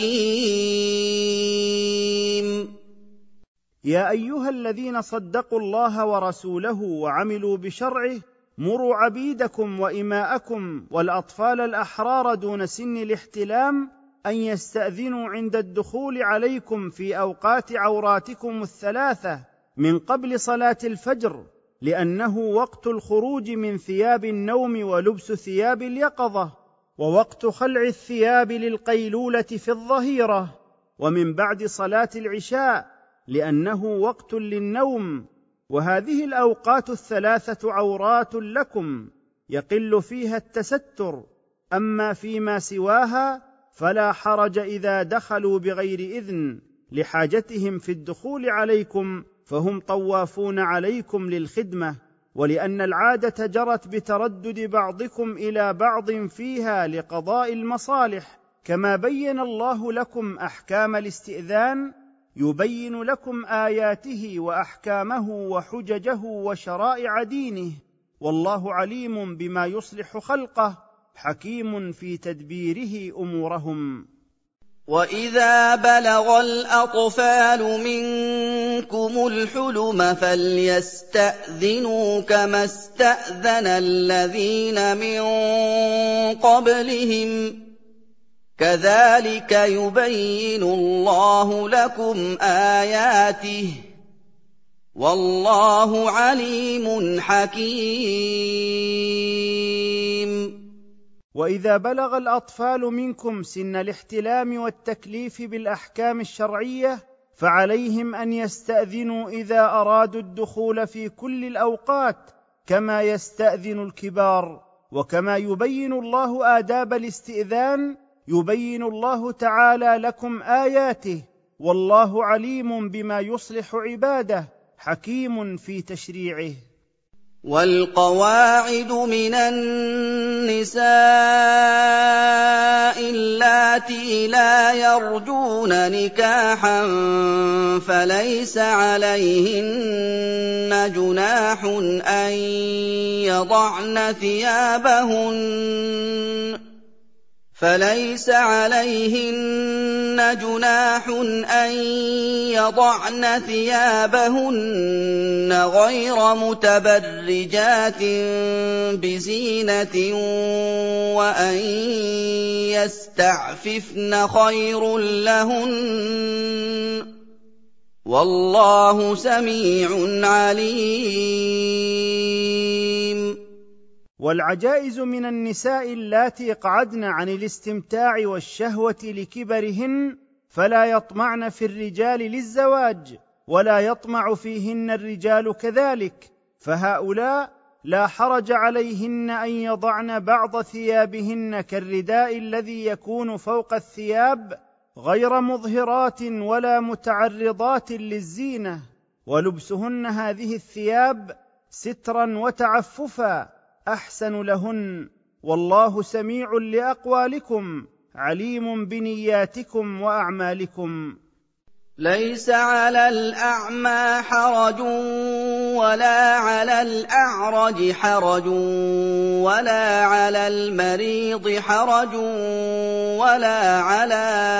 حكيم. يا أيها الذين صدقوا الله ورسوله وعملوا بشرعه مروا عبيدكم وإماءكم والأطفال الأحرار دون سن الاحتلام أن يستأذنوا عند الدخول عليكم في أوقات عوراتكم الثلاثة من قبل صلاة الفجر، لأنه وقت الخروج من ثياب النوم ولبس ثياب اليقظة، ووقت خلع الثياب للقيلولة في الظهيرة، ومن بعد صلاة العشاء لأنه وقت للنوم. وهذه الأوقات الثلاثة عورات لكم يقل فيها التستر، أما فيما سواها فلا حرج إذا دخلوا بغير إذن لحاجتهم في الدخول عليكم فهم طوافون عليكم للخدمة، ولأن العادة جرت بتردد بعضكم إلى بعض فيها لقضاء المصالح، كما بين الله لكم أحكام الاستئذان يبين لكم آياته وأحكامه وحججه وشرائع دينه، والله عليم بما يصلح خلقه حكيم في تدبيره أمورهم. وَإِذَا بَلَغَ الْأَطْفَالُ مِنكُمُ الْحُلُمَ فَلْيَسْتَأْذِنُوا كَمَا اسْتَأْذَنَ الَّذِينَ مِن قَبْلِهِمْ ۚ كَذَٰلِكَ يُبَيِّنُ اللَّهُ لَكُمْ آيَاتِهِ وَاللَّهُ عَلِيمٌ حَكِيمٌ. وإذا بلغ الأطفال منكم سن الاحتلام والتكليف بالأحكام الشرعية فعليهم أن يستأذنوا إذا أرادوا الدخول في كل الأوقات كما يستأذن الكبار. وكما يبين الله آداب الاستئذان يبين الله تعالى لكم آياته، والله عليم بما يصلح عباده حكيم في تشريعه. وَالْقَوَاعِدُ مِنَ النِّسَاءِ اللَّاتِي لَا يَرْجُونَ نِكَاحًا فَلَيْسَ عَلَيْهِنَّ جُنَاحٌ أَن يَضَعْنَ ثِيَابَهُنَّ فليس عليهن جناح أن يضعن ثيابهن غير متبرجات بزينة وأن يستعففن خير لهن والله سميع عليم. والعجائز من النساء اللاتي قعدن عن الاستمتاع والشهوة لكبرهن فلا يطمعن في الرجال للزواج ولا يطمع فيهن الرجال كذلك، فهؤلاء لا حرج عليهن أن يضعن بعض ثيابهن كالرداء الذي يكون فوق الثياب غير مظهرات ولا متعرضات للزينة، ولبسهن هذه الثياب سترا وتعففا أحسن لهن، والله سميع لأقوالكم عليم بنياتكم وأعمالكم. ليس على الأعمى حرج ولا على الأعرج حرج ولا على المريض حرج ولا على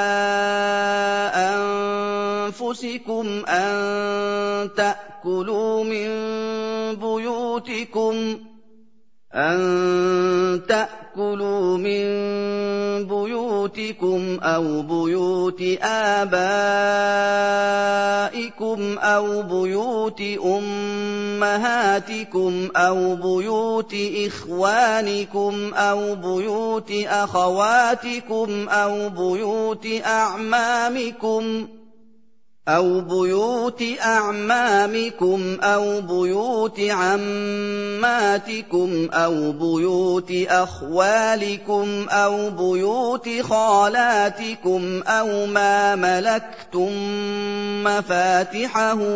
أنفسكم أن تأكلوا من بيوتكم أن تأكلوا من بيوتكم أو بيوت آبائكم أو بيوت أمهاتكم أو بيوت إخوانكم أو بيوت أخواتكم أو بيوت أعمامكم أو بيوت أعمامكم أو بيوت عماتكم أو بيوت أخوالكم أو بيوت خالاتكم أو ما ملكتم مفاتحه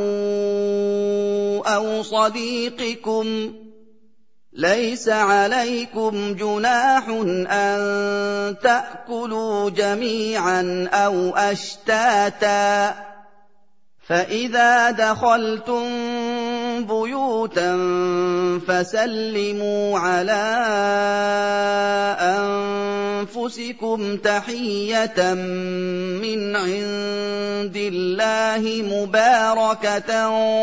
أو صديقكم. ليس عليكم جناح أن تأكلوا جميعا أو أشتاتا، فإذا دخلتم بيوتا فسلموا على أنفسكم تحية من عند الله مباركة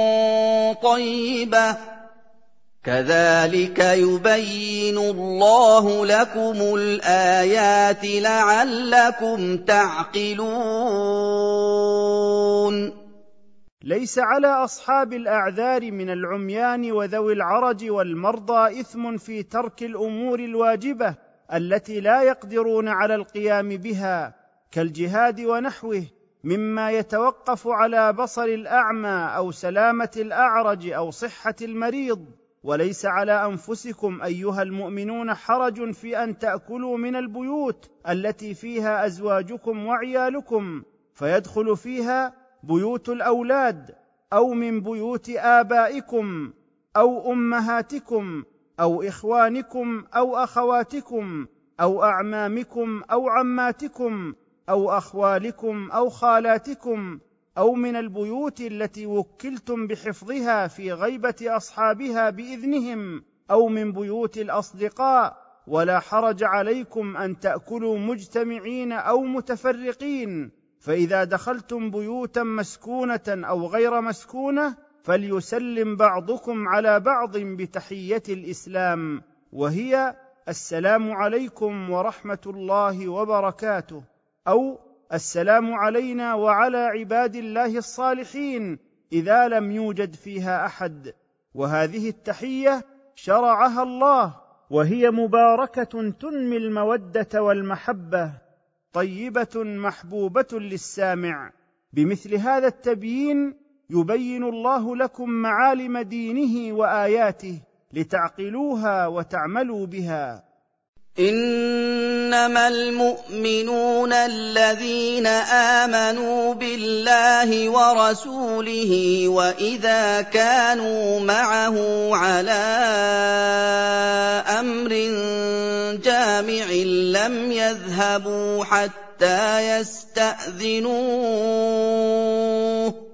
طيبة، كذلك يبين الله لكم الآيات لعلكم تعقلون. ليس على أصحاب الأعذار من العميان وذوي العرج والمرضى إثم في ترك الأمور الواجبة التي لا يقدرون على القيام بها كالجهاد ونحوه مما يتوقف على بصر الأعمى أو سلامة الأعرج أو صحة المريض. وليس على أنفسكم أيها المؤمنون حرج في أن تأكلوا من البيوت التي فيها أزواجكم وعيالكم، فيدخل فيها بيوت الأولاد أو من بيوت آبائكم أو أمهاتكم أو إخوانكم أو أخواتكم أو أعمامكم أو عماتكم أو أخوالكم أو خالاتكم، أو من البيوت التي وكلتم بحفظها في غيبة أصحابها بإذنهم، أو من بيوت الأصدقاء. ولا حرج عليكم أن تأكلوا مجتمعين أو متفرقين، فإذا دخلتم بيوتا مسكونة أو غير مسكونة فليسلم بعضكم على بعض بتحية الإسلام، وهي السلام عليكم ورحمة الله وبركاته، أو السلام علينا وعلى عباد الله الصالحين إذا لم يوجد فيها أحد. وهذه التحية شرعها الله، وهي مباركة تنمي المودة والمحبة، طيبة محبوبة للسامع. بمثل هذا التبيين يبين الله لكم معالم دينه وآياته لتعقلوها وتعملوا بها. إنما المؤمنون الذين آمنوا بالله ورسوله وإذا كانوا معه على أمر جامع لم يذهبوا حتى يستأذنوه.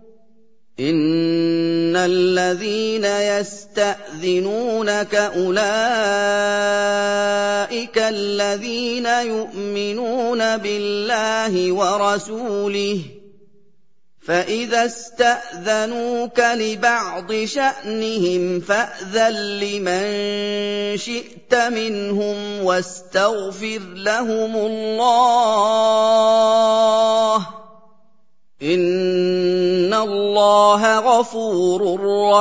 إن الذين يستأذنونك أولئك الذين يؤمنون بالله ورسوله، فإذا استأذنوك لبعض شأنهم فأذن لمن شئت منهم واستغفر لهم الله، إن الله غفور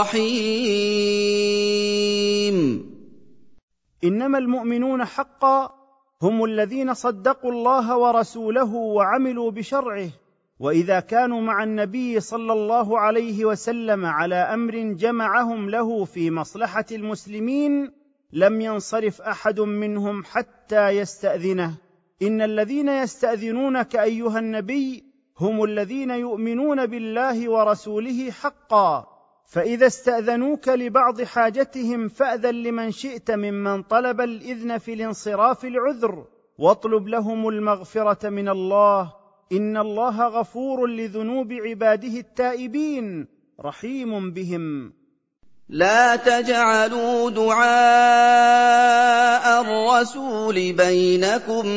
رحيم. إنما المؤمنون حقا هم الذين صدقوا الله ورسوله وعملوا بشرعه، وإذا كانوا مع النبي صلى الله عليه وسلم على أمر جمعهم له في مصلحة المسلمين لم ينصرف أحد منهم حتى يستأذنه. إن الذين يستأذنونك أيها النبي هم الذين يؤمنون بالله ورسوله حقا، فإذا استأذنوك لبعض حاجتهم فأذن لمن شئت ممن طلب الإذن في الانصراف العذر، واطلب لهم المغفره من الله، ان الله غفور لذنوب عباده التائبين رحيم بهم. لا تجعلوا دعاء الرسول بينكم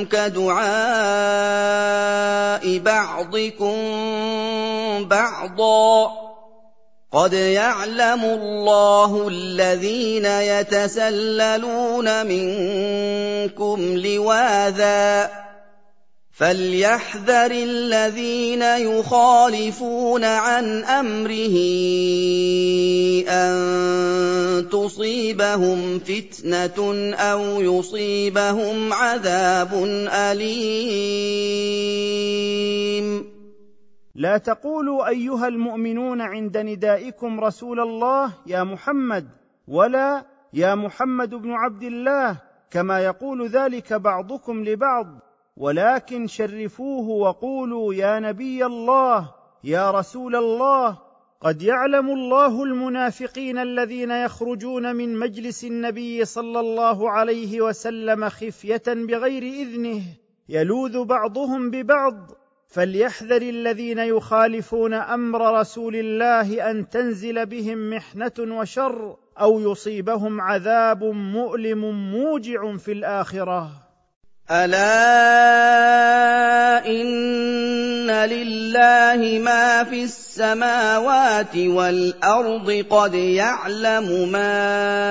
كدعاء بعضكم بعضا، قد يعلم الله الذين يتسللون منكم لواذا، فليحذر الذين يخالفون عن أمره أن تصيبهم فتنة أو يصيبهم عذاب أليم. لا تقولوا أيها المؤمنون عند ندائكم رسول الله يا محمد، ولا يا محمد بن عبد الله، كما يقول ذلك بعضكم لبعض، ولكن شرفوه وقولوا يا نبي الله، يا رسول الله. قد يعلم الله المنافقين الذين يخرجون من مجلس النبي صلى الله عليه وسلم خفية بغير إذنه، يلوذ بعضهم ببعض، فليحذر الذين يخالفون أمر رسول الله أن تنزل بهم محنة وشر أو يصيبهم عذاب مؤلم موجع في الآخرة. ألا إن لله ما في السماوات والأرض، قد يعلم ما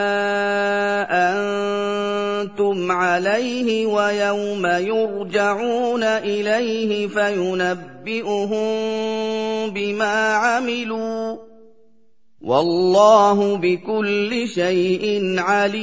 أنتم عليه ويوم يرجعون إليه فينبئهم بما عملوا، والله بكل شيء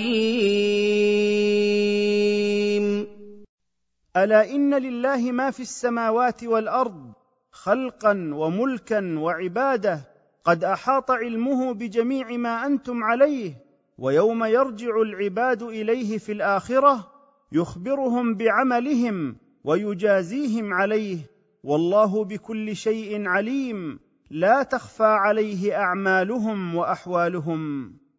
عليم. ألا إن لله ما في السماوات والأرض خلقا وملكا وعباده، قد أحاط علمه بجميع ما أنتم عليه، ويوم يرجع العباد إليه في الآخرة يخبرهم بعملهم ويجازيهم عليه، والله بكل شيء عليم، لا تخفى عليه أعمالهم وأحوالهم.